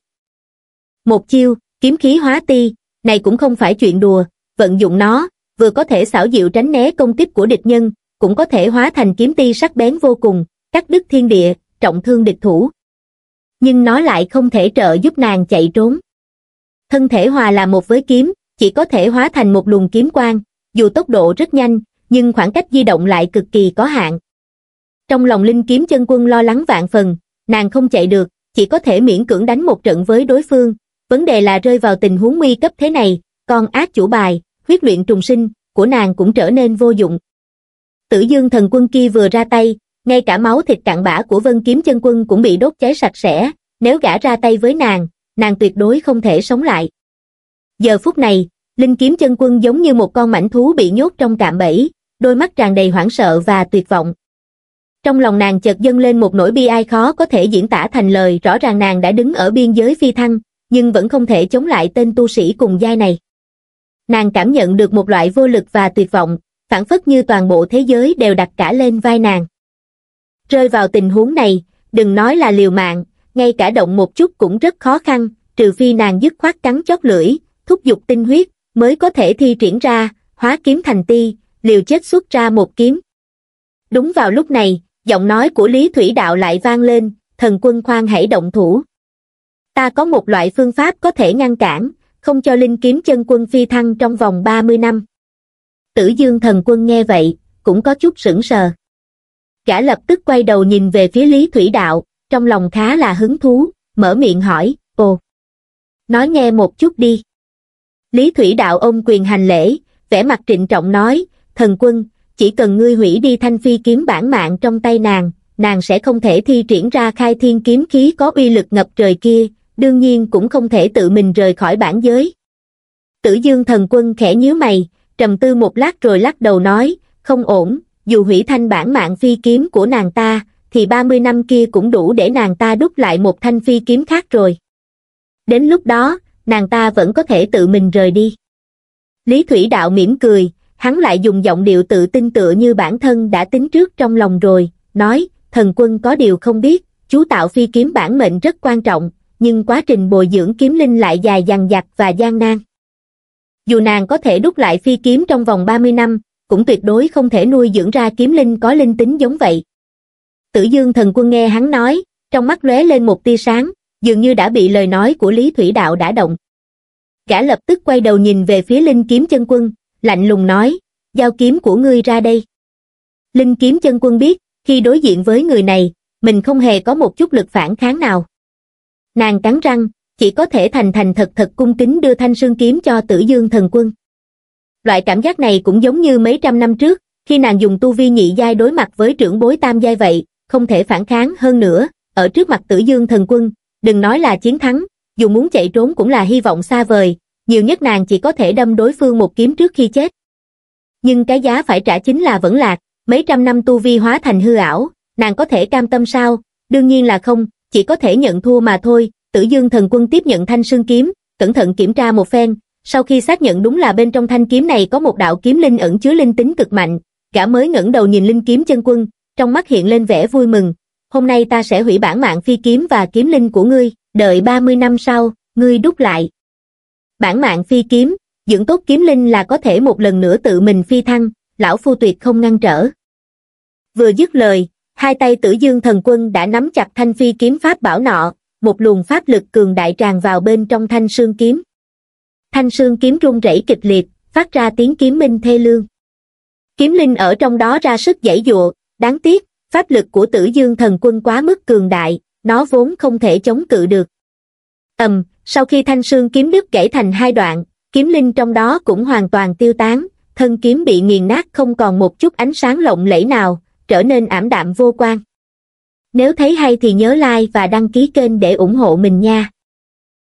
Một chiêu, kiếm khí hóa ti, này cũng không phải chuyện đùa, vận dụng nó, vừa có thể xảo diệu tránh né công kích của địch nhân, cũng có thể hóa thành kiếm ti sắc bén vô cùng, cắt đứt thiên địa, trọng thương địch thủ. Nhưng nó lại không thể trợ giúp nàng chạy trốn. Thân thể hòa là một với kiếm, chỉ có thể hóa thành một luồng kiếm quang, dù tốc độ rất nhanh, nhưng khoảng cách di động lại cực kỳ có hạn. Trong lòng Linh Kiếm Chân Quân lo lắng vạn phần, nàng không chạy được, chỉ có thể miễn cưỡng đánh một trận với đối phương. Vấn đề là rơi vào tình huống nguy cấp thế này, còn ác chủ bài, huyết luyện trùng sinh, của nàng cũng trở nên vô dụng. Tử Dương Thần Quân kia vừa ra tay, ngay cả máu thịt cặn bã của Vân Kiếm Chân Quân cũng bị đốt cháy sạch sẽ, nếu gã ra tay với nàng, nàng tuyệt đối không thể sống lại. Giờ phút này, Linh Kiếm Chân Quân giống như một con mãnh thú bị nhốt trong cạm bẫy, đôi mắt tràn đầy hoảng sợ và tuyệt vọng. Trong lòng nàng chợt dâng lên một nỗi bi ai khó có thể diễn tả thành lời, rõ ràng nàng đã đứng ở biên giới phi thăng, nhưng vẫn không thể chống lại tên tu sĩ cùng giai này. Nàng cảm nhận được một loại vô lực và tuyệt vọng, phảng phất như toàn bộ thế giới đều đặt cả lên vai nàng. Rơi vào tình huống này, đừng nói là liều mạng, ngay cả động một chút cũng rất khó khăn, trừ phi nàng dứt khoát cắn chót lưỡi, thúc giục tinh huyết, mới có thể thi triển ra, hóa kiếm thành ti, liều chết xuất ra một kiếm. Đúng vào lúc này, giọng nói của Lý Thủy Đạo lại vang lên, Thần Quân khoan hãy động thủ. Ta có một loại phương pháp có thể ngăn cản, không cho Linh Kiếm Chân Quân phi thăng trong vòng ba mươi năm. Tử Dương Thần Quân nghe vậy, cũng có chút sững sờ. Gã lập tức quay đầu nhìn về phía Lý Thủy Đạo, trong lòng khá là hứng thú, mở miệng hỏi, ồ, nói nghe một chút đi. Lý Thủy Đạo ôm quyền hành lễ, vẻ mặt trịnh trọng nói, Thần Quân, chỉ cần ngươi hủy đi thanh phi kiếm bản mạng trong tay nàng, nàng sẽ không thể thi triển ra khai thiên kiếm khí có uy lực ngập trời kia, đương nhiên cũng không thể tự mình rời khỏi bản giới. Tử Dương Thần Quân khẽ nhíu mày, trầm tư một lát rồi lắc đầu nói, không ổn, dù hủy thanh bản mạng phi kiếm của nàng ta, thì ba mươi năm kia cũng đủ để nàng ta đúc lại một thanh phi kiếm khác rồi. Đến lúc đó, nàng ta vẫn có thể tự mình rời đi. Lý Thủy Đạo mỉm cười, hắn lại dùng giọng điệu tự tin tựa như bản thân đã tính trước trong lòng rồi, nói, thần quân có điều không biết, chú tạo phi kiếm bản mệnh rất quan trọng, nhưng quá trình bồi dưỡng kiếm linh lại dài dằng dặc và gian nan. Dù nàng có thể đúc lại phi kiếm trong vòng ba mươi năm, cũng tuyệt đối không thể nuôi dưỡng ra kiếm linh có linh tính giống vậy. Tử Dương Thần Quân nghe hắn nói, trong mắt lóe lên một tia sáng, dường như đã bị lời nói của Lý Thủy Đạo đả động. Gã lập tức quay đầu nhìn về phía Linh Kiếm Chân Quân, lạnh lùng nói, giao kiếm của ngươi ra đây. Linh Kiếm Chân Quân biết, khi đối diện với người này, mình không hề có một chút lực phản kháng nào. Nàng cắn răng, chỉ có thể thành thành thật thật cung kính đưa thanh sương kiếm cho Tử Dương Thần Quân. Loại cảm giác này cũng giống như mấy trăm năm trước, khi nàng dùng tu vi nhị giai đối mặt với trưởng bối tam giai vậy, không thể phản kháng hơn nữa, ở trước mặt Tử Dương Thần Quân, đừng nói là chiến thắng, dù muốn chạy trốn cũng là hy vọng xa vời, nhiều nhất nàng chỉ có thể đâm đối phương một kiếm trước khi chết. Nhưng cái giá phải trả chính là vẫn lạc, mấy trăm năm tu vi hóa thành hư ảo, nàng có thể cam tâm sao? Đương nhiên là không, chỉ có thể nhận thua mà thôi. Tử Dương Thần Quân tiếp nhận thanh sương kiếm, cẩn thận kiểm tra một phen, sau khi xác nhận đúng là bên trong thanh kiếm này có một đạo kiếm linh ẩn chứa linh tính cực mạnh, gã mới ngẩng đầu nhìn Linh Kiếm Chân Quân, trong mắt hiện lên vẻ vui mừng, hôm nay ta sẽ hủy bản mạng phi kiếm và kiếm linh của ngươi, đợi ba mươi năm sau, ngươi đúc lại. Bản mạng phi kiếm, dưỡng tốt kiếm linh là có thể một lần nữa tự mình phi thăng, lão phu tuyệt không ngăn trở. Vừa dứt lời, hai tay Tử Dương Thần Quân đã nắm chặt thanh phi kiếm pháp bảo nọ, một luồng pháp lực cường đại tràn vào bên trong thanh sương kiếm. Thanh sương kiếm rung rẩy kịch liệt, phát ra tiếng kiếm minh thê lương. Kiếm linh ở trong đó ra sức giãy giụa, đáng tiếc, pháp lực của Tử Dương Thần Quân quá mức cường đại, nó vốn không thể chống cự được. Ầm, sau khi thanh sương kiếm đứt gãy thành hai đoạn, kiếm linh trong đó cũng hoàn toàn tiêu tán, thân kiếm bị nghiền nát không còn một chút ánh sáng lộng lẫy nào, trở nên ảm đạm vô quang. Nếu thấy hay thì nhớ like và đăng ký kênh để ủng hộ mình nha.